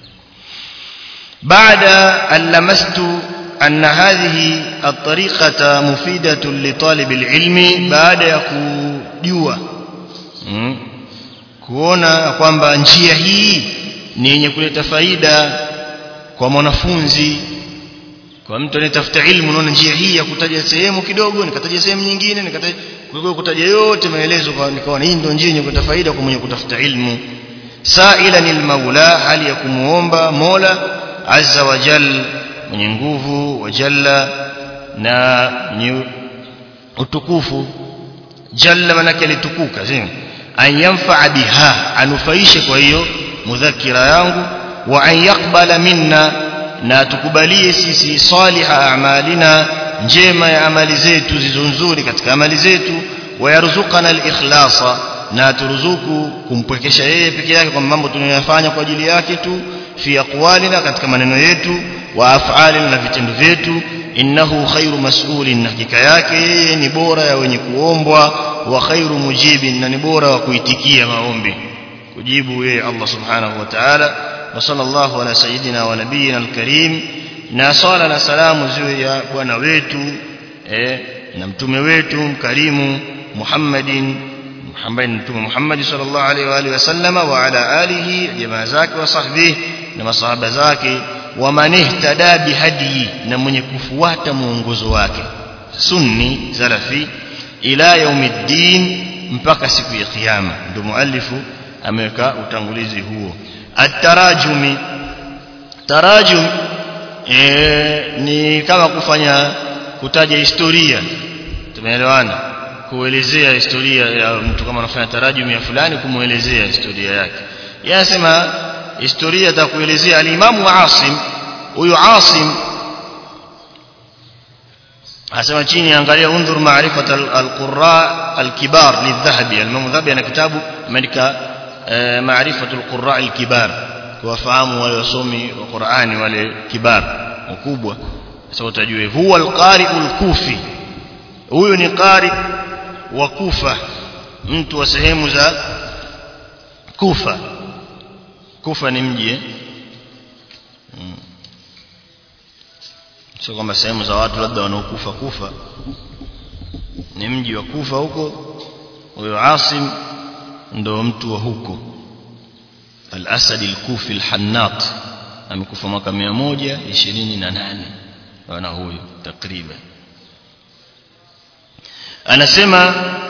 Baada allamastu anna hadhihi at-tariqata mufidatun li talib al-ilmi, baada ya kujua hmm, kuona kwamba njia hii ni yenye kuleta faida kwa mwanafunzi, kwa mtu anayetafuta ilmu. Unaona njia hii ya kutaja sehemu kidogo, nikataja sehemu nyingine, nikataja kwa kutaja yote maelezo, kwa nikaona hii ndio njia yenye kuleta faida kwa mwenye kutafuta ilmu. Sa'ilan al-Maula, hali ya kumuomba Mola azza wa jalla, mwenye nguvu wa jalla na ni utukufu. Jalla maana yake alitukuka, sio? An yanfa'a biha, anufaishe kwa hiyo mudhakira yangu. Wa an yaqbala minna, na tukubalie sisi saliha a'malina, njema ya amali zetu zizo nzuri katika amali zetu. Wa yarzuqana al-ikhlasa, na turuzuku kumpwekesha yeye peke yake kwa mambo tunayofanya kwa ajili yake tu. Fi aqwalina, katika maneno yetu. Wa af'alina, na vitendo vyetu. Innahu khairu mas'ulin, hakika yake yeye ni bora ya wenye kuombwa. Wa khairu mujibin, na ni bora wa kuitikia maombi, kujibu yeye Allah subhanahu wa ta'ala. Wa sallallahu ala sayyidina wa nabiyina al-karim, na sala na salamu ziwe ya bwana wetu eh na mtume wetu mkarimu Muhammadin, Muhammad mtume Muhammad sallallahu alaihi wa alihi wasallama, wa ala alihi, jamaa zake, wa sahbihi, na masahaba zake. Wa man ihtada bihadi, na mwenye kufuata muongozo wake, sunni salafi ila yaumiddin mpaka siku ya kiyama. Ndio muallifu ameweka utangulizi huo. At-tarajumi, tarajum e, ni kama kufanya kutaja historia, tumeelewana, kuelezea historia ya mtu. Kama anafanya tarajumi ya fulani, kumuelezea historia yake. Yeye anasema historia za kuelezea al-Imam Asim. Huyu Asim asema chini, angalia undhur ma'rifat al-qurra al-kibar lidh-Dhahabi. Al-Imam Dhahabi ana kitabu ameandika ma'rifat al-qurra al-kibar, kuwafahamu wale wasomi wa Qur'ani wale kibar wakubwa. Sasa utajue huwa al-qari al-kufi, huyu ni qari wa Kufa, mtu wa sehemu za Kufa. Kufa ni mji eh? hmm. Sio kama sehemu za watu labda wanaokufa Kufa, ni mji wa Kufa huko. Huyo Asim ndo mtu wa huko, al-Asad al-Kufi al-Hannat, amekufa mwaka mia moja ishirini na nane wana huyo takriban. Anasema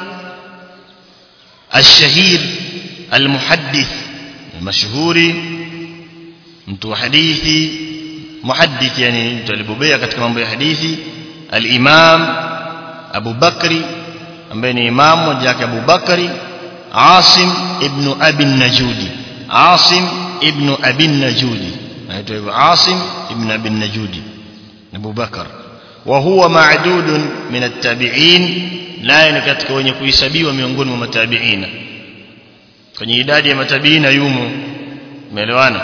al-Shahir al-Muhaddith, mashhuri, mtu wa hadithi, muhaddith yani mtu alibobea katika mambo ya hadithi. Al-Imam Abu Bakri, ambaye ni imam mmoja wake Abu Bakri, Asim ibn Abi Najudi. Asim ibn Abi Najudi, anaitwa Asim ibn Abi Najudi Abu Bakr, wa huwa ma'dudun min at-tabi'in, naye ni katika wenye kuhesabiwa miongoni mwa matabiina. Kwenye idadi ya matabiina yumo, umeelewana.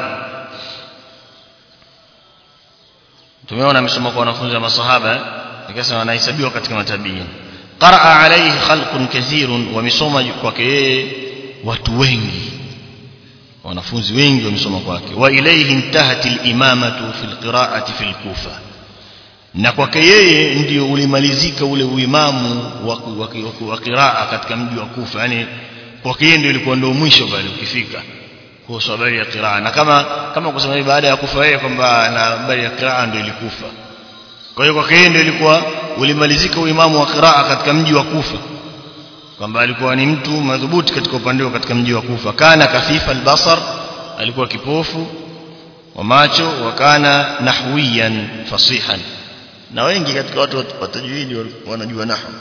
Tumeona amesoma kwa wanafunzi wa masahaba, nikasema anahesabiwa katika matabiina. Qaraa alayhi khalqun kathirun, wamesoma kwake yeye watu wengi, wanafunzi wengi wamesoma kwake. Wa ilayhi intahat al-imamatu fi al-qira'ati fi al-Kufa, na kwake yeye ndio ulimalizika ule uimamu wa qiraa katika mji wa Kufa. Yani kwake yeye ndio ilikuwa ndio mwisho pale ukifika kwa habari ya qiraa. Na kama kama kusema baada ya kufa yeye kwamba na habari ya qiraa ndio ilikufa, kwa hiyo kwake yeye ndio ilikuwa ulimalizika uimamu wa qiraa katika mji wa Kufa, kwamba alikuwa ni mtu madhubuti katika upande katika mji wa Kufa. Kana kafifa al-basar, alikuwa kipofu wa macho. Wa kana nahwiyan fasihan, na wengi katika watu wa tajwidi wanajua nahwu.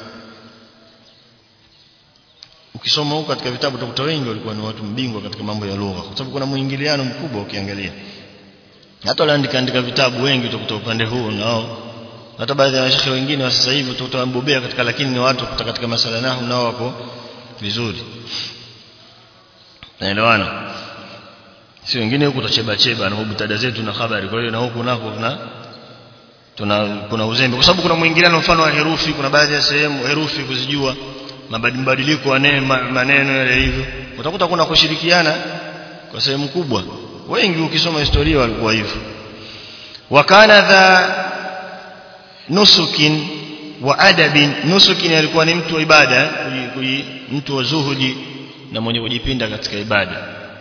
Ukisoma huko katika vitabu utakuta wengi walikuwa ni watu mbingwa katika mambo ya lugha, kwa sababu kuna muingiliano mkubwa. Ukiangalia hata wale andika andika vitabu wengi utakuta upande huu nao, hata baadhi ya washekhi wengine wa sasa hivi utakuta wambobea katika, lakini ni watu kutoka katika masala nahwu nao wako vizuri, naelewana. Si wengine huko tutacheba cheba na mubutada zetu na habari. Kwa hiyo na huko nako kuna tuna kuna uzembe, kwa sababu kuna muingiliano. Mfano wa herufi, kuna baadhi ya sehemu herufi kuzijua, mabadiliko ya maneno yale hivyo, utakuta kuna kushirikiana kwa sehemu kubwa. Wengi ukisoma historia walikuwa hivyo. Wakana dha nusukin wa adabin, nusukin alikuwa ni mtu wa ibada, mtu wa zuhudi na mwenye kujipinda katika ibada.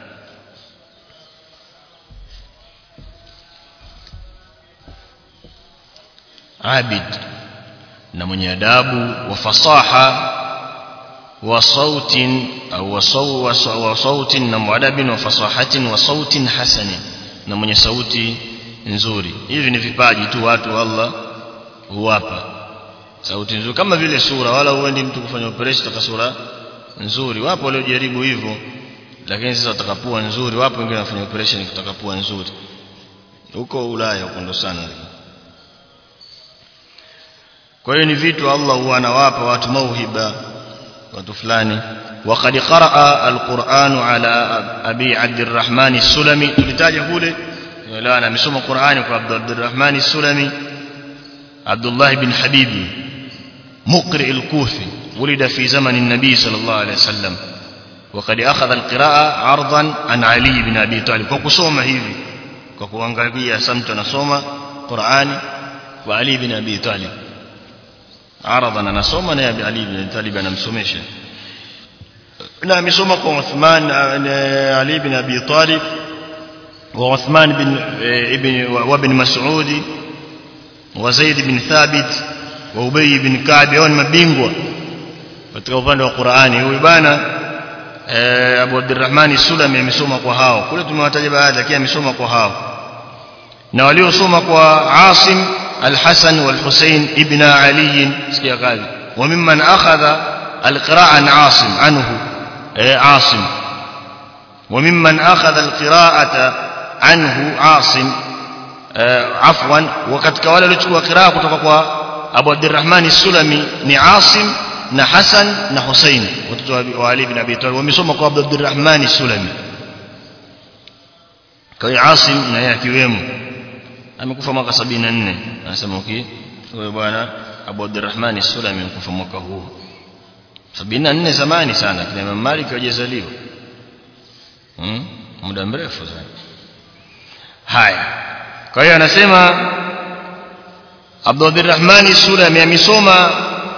Abid, na mwenye adabu. Wa fasaha wa sautin au wa sautin, na muadabin wa fasahatin wa sautin hasanin, na mwenye sauti nzuri. Hivi ni vipaji tu watu Allah huwapa sauti nzuri, kama vile sura. Wala uendi mtu kufanya operation taka sura nzuri. Wapo wale waliojaribu hivyo, lakini sasa watakapua nzuri. Wapo wengine wanafanya operation kutakapua nzuri, huko Ulaya huko ndo sana. Kwa hiyo ni vitu Allah huwa anawapa watu mauhiba, watu fulani. Waqad qaraa al-Qur'anu ala Abi Abdurrahman as-Sulami, tulitaja kule wala ana amesoma Qur'ani kwa Abdurrahman as-Sulami, Abdullah ibn Habibi muqri al-Kufi, ولد في زمن النبي صلى الله عليه وسلم. وقد أخذ القراءة عرضا عن علي بن أبي طالب. kwa kusoma hivi, kwa kuangalia samta nasoma Qur'ani wa Ali bin Abi Talib, عرضا anasoma na Ali bin Abi Talib anamsomesha. Na amesoma kwa Uthman Ali bin Abi Talib wa Uthman bin ibn wa ibn Mas'ud wa Zaid bin Thabit wa Ubay ibn Ka'b hao ni mabingwa katika upande wa Qur'ani. Huyu bana eh, Abu Abdurrahman Sulami amesoma kwa hao kule, tumewataja baadhi, lakini amesoma kwa hao. Na waliosoma kwa Asim al-Hasan wal-Husayn ibn Ali, sikia kazi, wa mimman akhadha al-qira'a an Asim anhu eh, Asim wa mimman akhadha al-qira'ata anhu Asim afwan, wa katika wale waliochukua qiraa kutoka kwa Abu Abdurrahman Sulami ni Asim na Hasan na Husayn, watoto wa Ali ibn Abi Talib, wamesoma kwa Abu Abdurrahman Sulami. Kwa hiyo Asim na yeye akiwemo amekufa mwaka sabini na nne. Anasema okay, huyo bwana Abu Abdurrahman Sulami amekufa mwaka huu sabini na nne, zamani sana, kina Imam Malik hajazaliwa, hmm? muda mrefu sana. Haya, kwa hiyo anasema Abu Abdurrahman Sulami amesoma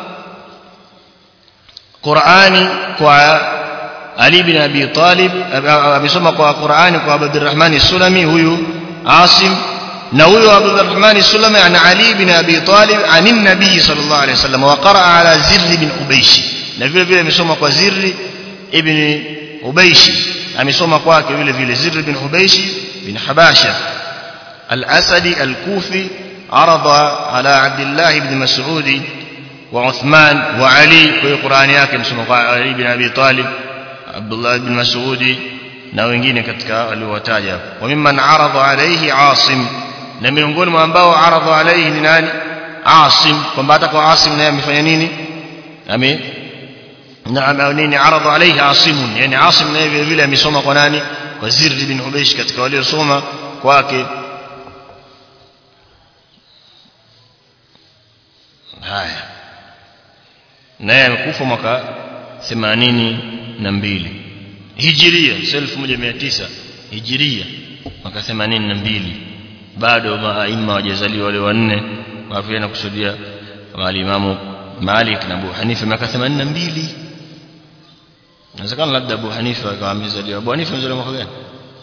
Qur'ani kwa Ali ibn Abi Talib, amesoma kwa Qur'ani kwa Abu Abdurrahman Sulami huyu Asim, na huyo Abu Abdurrahman Sulami ana Ali ibn Abi Talib anin Nabii sallallahu alayhi wasallam, wa qara'a ala Zirr ibn Ubaysh, na vile vile amesoma kwa Zirr ibn Ubaysh, amesoma kwake vile vile Zirr ibn Ubaysh bin Habasha al-Asadi al-Kufi, arada ala Abdullah ibn Mas'ud wa Uthman wa Ali. Kwa Qur'ani yake msoma kwa Ali ibn Abi Talib, Abdullah ibn Mas'ud na wengine katika waliowataja. Wa mimman arada alayhi Asim, na miongoni mwa ambao arada alayhi ni nani? Asim, kwamba hata kwa Asim naye amefanya nini? Ame na nini arada alayhi Asim, yani Asim naye vile vile amesoma kwa nani? Kwa Zirr ibn Ubaysh, katika waliosoma kwake. Haya, naye amekufa mwaka themanini na mbili Hijiria, elfu moja mia tisa Hijiria, mwaka themanini na mbili. Bado maima wajazaliwa wale wanne, wapi na kusudia kama Imam Malik na Abu Hanifa mwaka themanini na mbili. Inawezekana labda Abu Hanifa kama amezaliwa. Abu Hanifa amezaliwa mwaka gani?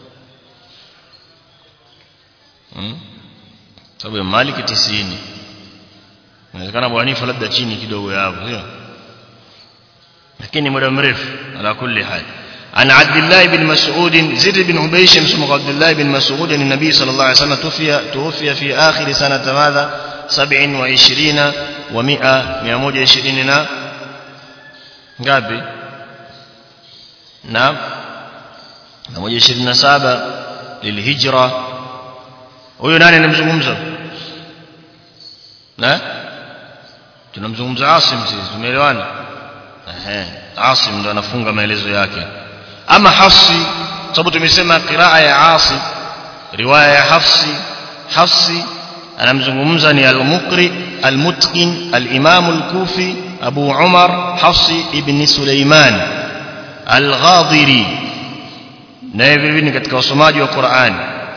Hmm? Sababu Malik tisini. Inawezekana Abu Hanifa labda chini kidogo ya hapo, sio? Lakini muda mrefu ala kulli hal. An Abdullah ibn Mas'ud, Zirr ibn Ubaysh msoma Abdullah ibn Mas'ud ni Nabii sallallahu alayhi wasallam tufiya tufiya fi akhir sanata madha sabini wa ishirini wa mia, mia moja ishirini na ngapi? Na mia moja ishirini na saba lilhijra. Huyo nani anamzungumza? Na tunamzungumza Asim, sisi tumeelewana. Ehe, Asim ndo anafunga maelezo yake. Ama Hafsi, sababu tumesema qiraa ya Asim, riwaya ya Hafsi, Hafsi anamzungumza ni al-Muqri al-Mutqin al-Imam al-Kufi Abu Umar Hafsi ibn Sulaiman al-Ghadiri, naye vile ni katika wasomaji wa Qur'an,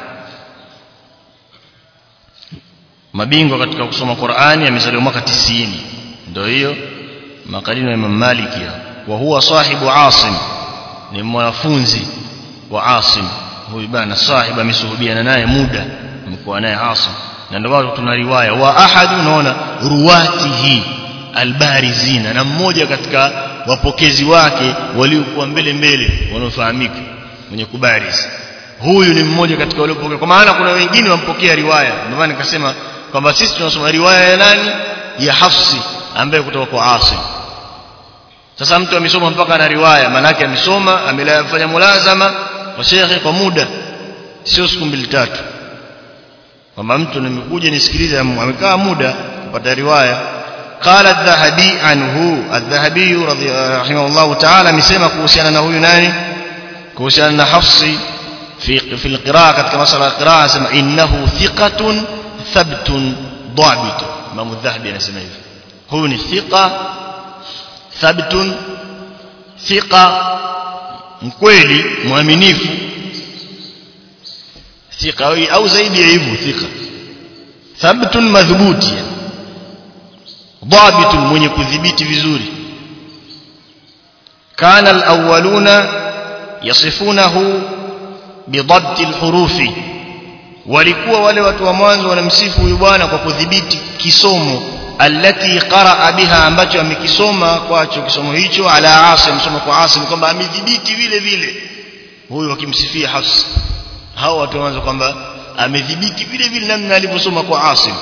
mabingwa katika kusoma Qur'ani, amezaliwa mwaka tisini. Ndio hiyo makalino ya Imam Malik. Wa huwa sahibu Asim, ni mwanafunzi wa Asim. Huyu bana sahibu amesuhubiana naye muda, mkoa naye Asim, na ndio wao tuna riwaya wa ahadu, unaona, ruwatihi albarizina, na mmoja katika wapokezi wake waliokuwa mbele mbele wanaofahamika mwenye kubariz. Huyu ni mmoja katika waliopokea, kwa maana kuna wengine wampokea riwaya. Ndio maana nikasema kwamba sisi tunasoma riwaya ya nani? Ya Hafsi, ambaye kutoka kwa Asim. Sasa mtu amesoma mpaka na riwaya, maana yake amesoma, amelafanya mulazama kwa shekhi kwa muda, sio siku mbili tatu. Kwamba mtu nimekuja nisikilize, amekaa muda kupata riwaya. Qala adh-Dhahabi anhu, adh-Dhahabi rahimahullah ta'ala amesema kuhusiana na huyu nani? Kuhusiana na Hafsi fi fi al-qira'a, katika masala ya qira'a, sema innahu thiqatun thabtun dhabit. Imam adh-Dhahabi anasema hivi, huyu ni thiqa thabtun, thiqa mkweli, muaminifu, thiqa au zaidi ya hivyo, thiqa thabtun madhubuti, dhabitun mwenye kudhibiti vizuri. Kana al-awwaluna yasifunahu bidhabti al-hurufi, walikuwa wale watu wa mwanzo wanamsifu huyu bwana kwa kudhibiti kisomo allati qaraa biha ambacho amekisoma kwacho kisomo hicho ala Asim soma kwa Asim kwamba amedhibiti vile vile huyo akimsifia Hafs hao watu wanaanza kwamba amedhibiti vile vile namna alivyosoma kwa Asim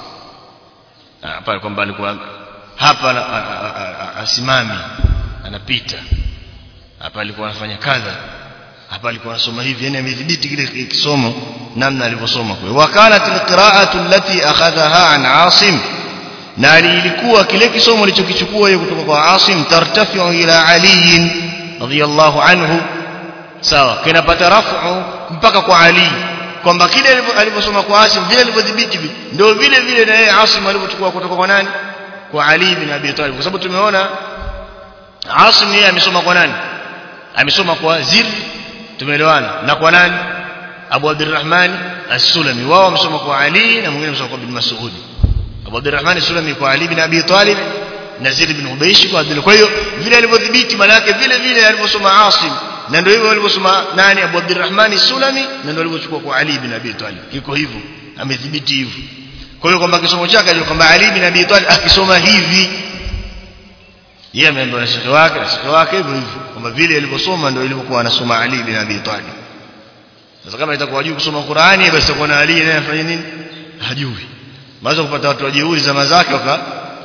hapa kwamba alikuwa hapa asimami anapita hapa alikuwa anafanya kadha hapa alikuwa anasoma hivi yani amedhibiti kile kisomo namna alivyosoma kwa wakalat alqira'atu allati akhadhaha an Asim na ilikuwa kile kisomo alichokichukua yeye kutoka kwa Asim tartafiu ila Ali radhiyallahu anhu sawa kinapata rafu mpaka kwa Ali kwamba kile alivyosoma kwa Asim vile alivyodhibiti ndio vile vile na yeye Asim alivyochukua kutoka kwa nani kwa Ali bin Abi Talib kwa sababu tumeona Asim yeye amesoma kwa nani amesoma kwa Zir tumeelewana na kwa nani Abu Abdurrahman As-Sulami wao wamesoma kwa Ali na mwingine amesoma kwa Ibn Mas'ud Abu Abdurrahman As-Sulami kwa Ali bin Abi Talib na Zir bin Hubaysh kwa Abdullah kwa hiyo vile alivyodhibiti manake vile vile alivyosoma Asim na ndio hivyo alivyosoma nani Abu Abdurrahman As-Sulami na ndio alivyochukua kwa Ali bin Abi Talib iko hivyo amedhibiti hivyo kwa hiyo kwamba kisomo chake ndio kwamba Ali bin Abi Talib akisoma hivi yeye ameambiwa na shekhi wake na shekhi wake hivyo hivyo kwamba vile alivyosoma ndio ilivyokuwa anasoma Ali bin Abi Talib sasa kama itakuwa hajui kusoma Qur'ani basi kwa na Ali naye afanye nini hajui maana kupata watu wajeuri zama zake waka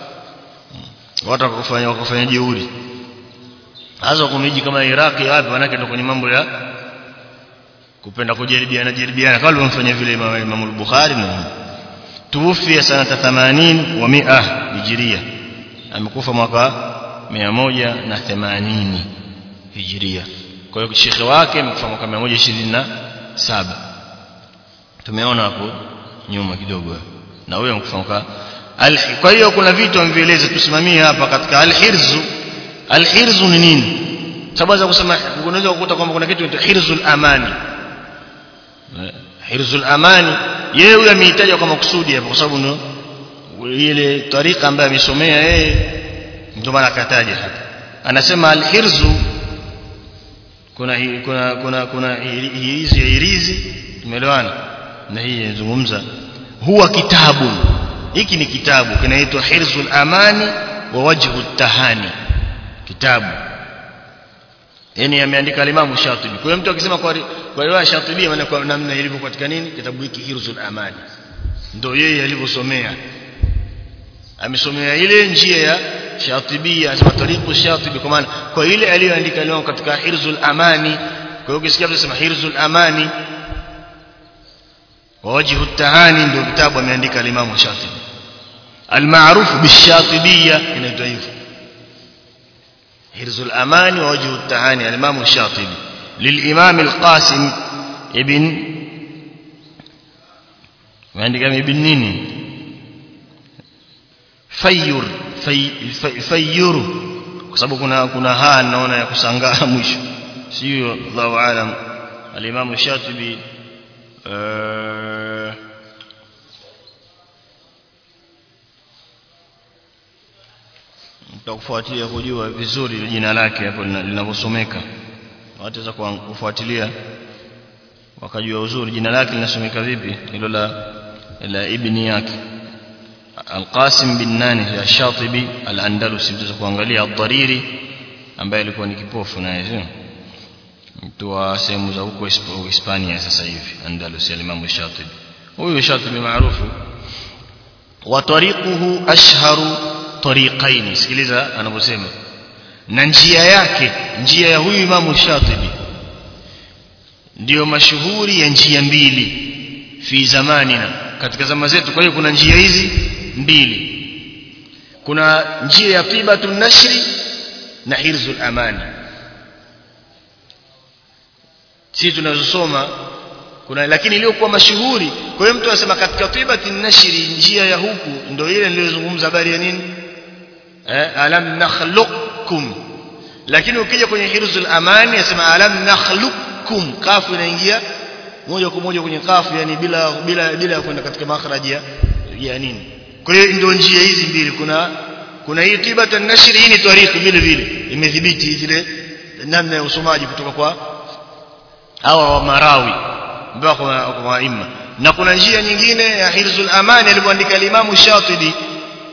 watu wakafanya wakafanya jeuri hasa kwa miji kama Iraq wapi wanake ndio kwenye mambo ya kupenda kujaribiana jaribiana kama wamfanya vile Imam al-Bukhari na tuwafia sanata themanini wa mia hijria amekufa mwaka mia moja na themanini hijria kwa hiyo shekhi wake amekufa mwaka mia moja ishirini na saba tumeona hapo nyuma kidogo na huyo amekufa mwaka kwa hiyo kuna vitu amvieleza tusimamie hapa katika al-hirzu al-hirzu ni nini sababu za kusema unaweza kukuta kwamba kuna kitu kinaitwa hirzul amani hirzul amani yeye huyo amehitaji kwa makusudi hapo kwa sababu ndio ile tarika ambayo amesomea yeye ndio maana akataja hapa anasema al-hirzu kuna kuna kuna kuna hirizi ya hirizi tumeelewana na hii inazungumza huwa kitabu hiki ni kitabu kinaitwa hirzul amani wa wajhu tahani kitabu yani ameandika Imam Shatibi kwa hiyo mtu akisema kwa kwa riwaya Shatibi maana kwa namna ilivyo katika nini kitabu hiki hirzul amani ndio yeye alivyosomea amesomea ile njia ya Shatibi anasema tariqu Shatibi kwa maana kwa ile aliyoandika leo katika hirzul amani kwa hiyo ukisikia tunasema hirzul amani wa wajhu tahani ndio kitabu ameandika Imam Shatibi al-ma'ruf bish-Shatibiyya inaitwa hivyo حرز الأمان ووجه التهاني الإمام الشاطبي للإمام القاسم ابن وعندك ابن نيني فير في في فير sababu kuna kuna haa naona ya kusangaa mwisho sio Allahu aalam al-Imam Shatibi mtakufuatilia kujua vizuri jina lake hapo linavyosomeka wataweza kufuatilia wakajua uzuri jina lake linasomeka vipi hilo la la ibni yake Al-Qasim bin Nani ya Shatibi al-Andalusi mtaweza kuangalia ad-Dariri ambaye alikuwa ni kipofu naye sio mtu wa sehemu za huko Hispania sasa hivi Andalusi al-Imam Shatibi huyo Shatibi maarufu wa tariquhu ashharu tariqaini sikiliza anavyosema na njia yake njia ya huyu Imam Shatibi ndio mashuhuri ya njia mbili fi zamanina katika zama zetu kwa hiyo kuna njia hizi mbili kuna njia ya tibatun nashri na hirzul amani sisi tunazosoma kuna lakini iliyokuwa mashuhuri kwa hiyo mtu anasema katika tibatun nashri njia ya huku ndio ile niliyozungumza habari ya nini eh alam nakhluqukum lakini ukija kwenye hirzul amani anasema alam nakhluqukum kafu inaingia moja kwa moja kwenye kafu yani bila bila bila kwenda katika makhraji ya nini kwa hiyo ndio njia hizi mbili kuna kuna hii tibatan nashri hii ni tariki vile vile imedhibiti zile namna ya usomaji kutoka kwa hawa wa marawi mpaka kwa maima na kuna njia nyingine ya hirzul amani alipoandika Imam Shatibi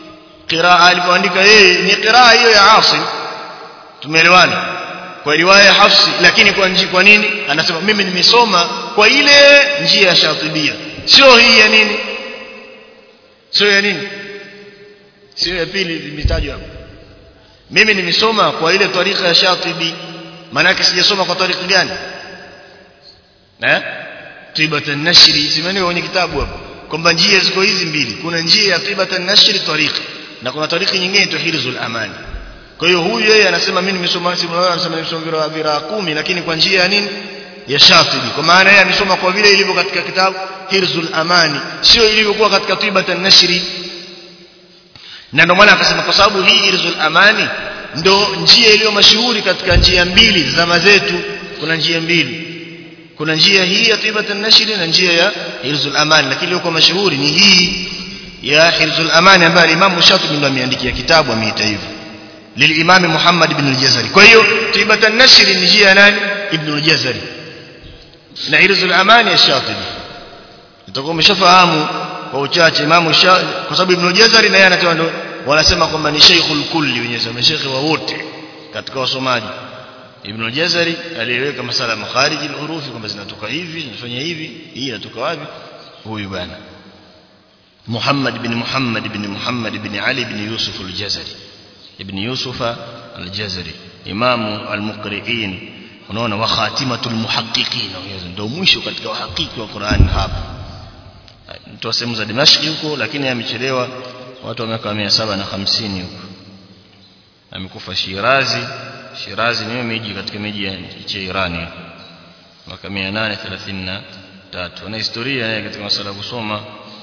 qiraa alipoandika yeye ni qiraa hiyo ya Asim tumeelewana kwa riwaya ya Hafsi lakini kwa njia kwa nini anasema mimi nimesoma kwa ile njia ya Shatibia sio hii ya nini sio ya nini sio ya pili imetajwa hapo mimi nimesoma kwa ile tarika ya Shatibi maana yake sijasoma kwa tarika gani eh Tibatan Nashri simani kwenye kitabu hapo kwamba njia ziko hizi mbili kuna njia ya Tibatan Nashri tarika na kuna tarika nyingine tu Hirzul Amani kwa hiyo huyu yeye anasema mimi nimesoma simuona anasema nimesoma vira kumi lakini kwa njia ya nini ya Shatibi kwa maana yeye amesoma kwa vile ilivyo katika kitabu Hirzul Amani sio ilivyokuwa katika Tibatan Nashri na ndio maana akasema kwa sababu hii Hirzul Amani ndo njia iliyo mashuhuri katika njia mbili zama zetu kuna njia mbili kuna njia hii ya Tibatan Nashri na njia ya Hirzul Amani lakini iliyo mashuhuri ni hii ya Hirzul Amani ambayo Imam Shatibi ndo ameandikia kitabu ameita hivyo للإمام محمد بن الجزري كويو طيبة النشر نجي ناني ابن الجزري نعرز الأمان يا الشاطبي تقوم مشفهامه ووجهات إمام الشاطبي كصاب ابن الجزري نيانا توانو ولا سمعكم من شيخ الكل ونسمى شيخ ووت katika wasomaji Ibn al-Jazari aliweka masala makharij al-huruf kwamba zinatoka hivi zinafanya hivi hii inatoka wapi huyu bwana Muhammad ibn Muhammad ibn Muhammad ibn Ali ibn Yusuf al-Jazari ابن يوسف الجزري امام المقرئين unaona wa khatimatul muhaqqiqin ndio mwisho katika uhakiki wa Qur'an hapa mtu sehemu za Dimashq huko lakini amechelewa watu wa miaka mia saba na hamsini huko amekufa Shirazi Shirazi ni miji katika miji ya Irani mwaka mia nane thelathini na tatu ana historia katika masuala kusoma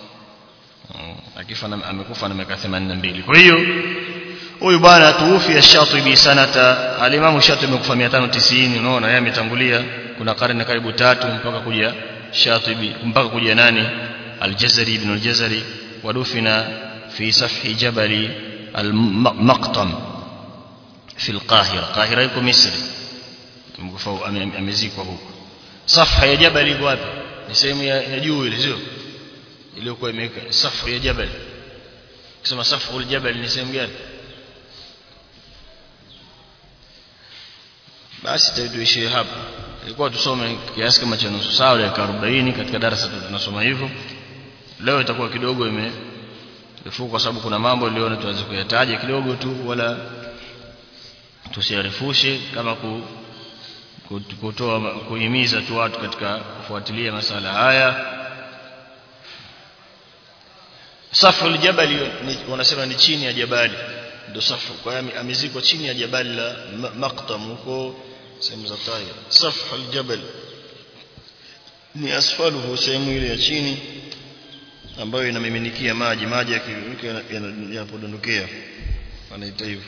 akifa amekufa na miaka themanini na mbili kwa hiyo huyu bwana tuufi Shatibi sanata alimamu Shatibi amekufa mia tano tisini unaona yeye ametangulia kuna karne karibu tatu mpaka kuja Shatibi mpaka kuja nani al-Jazari ibn al-Jazari wadufina fi safhi jabali al-Maqtam fi al-Qahira Qahira iko Misri mkufa amezikwa huko safha ya jabali wapi ni sehemu ya juu ile sio iliyokuwa imeweka safha ya jabali kusema safha al-jabal ni sehemu gani basi tuishie hapa ilikuwa tusome kiasi kama cha nusu saa ya arobaini katika darasa tunasoma hivyo leo itakuwa kidogo imerefuka kwa sababu kuna mambo leo tuanze kuyataja kidogo tu wala tusiarifushe kama ku, kutoa kuhimiza tu watu katika kufuatilia masala haya safu aljabali wanasema ni chini ya jabali ndio safu kwa hiyo amezikwa chini ya jabali la Maqtam huko sehemu za Taif safu aljabal ni asfaluhu sehemu ile ya chini ambayo inamiminikia maji maji yanapodondokea wanaita hivyo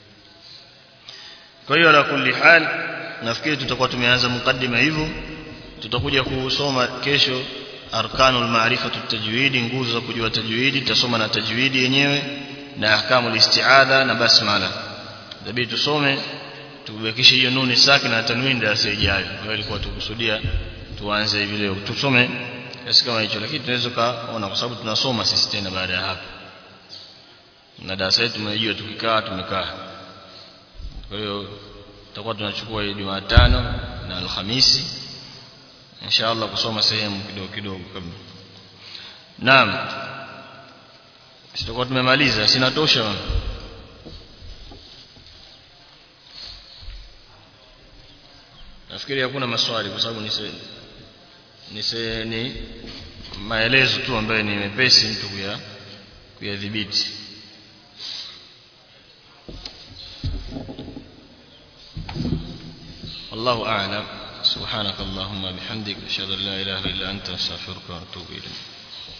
kwa hiyo ala kulli hal nafikiri tutakuwa tumeanza mukaddima hivyo tutakuja kusoma kesho arkanul ma'rifatu at-tajwid nguzo za kujua tajwidi tutasoma na tajwidi yenyewe na ahkamul isti'adha na basmala dabidi tusome tubakishe hiyo nuni sakina na tanwin darasa ijayo kwa hiyo ilikuwa tukusudia tuanze hivi leo tusome kiasi kama hicho lakini tunaweza kaona kwa sababu tunasoma sisi tena baada ya hapo na darasa letu tunajua tukikaa tumekaa kwa hiyo tutakuwa tunachukua Jumatano na Alhamisi inshallah kusoma sehemu kidogo kidogo kabla naam sitakuwa tumemaliza sina tosha nafikiri hakuna maswali kwa sababu nise nise ni maelezo tu ambayo ni mepesi mtu kuya kuyadhibiti والله أعلم سبحانك اللهم بحمدك أشهد أن لا إله إلا أنت أستغفرك وأتوب إليك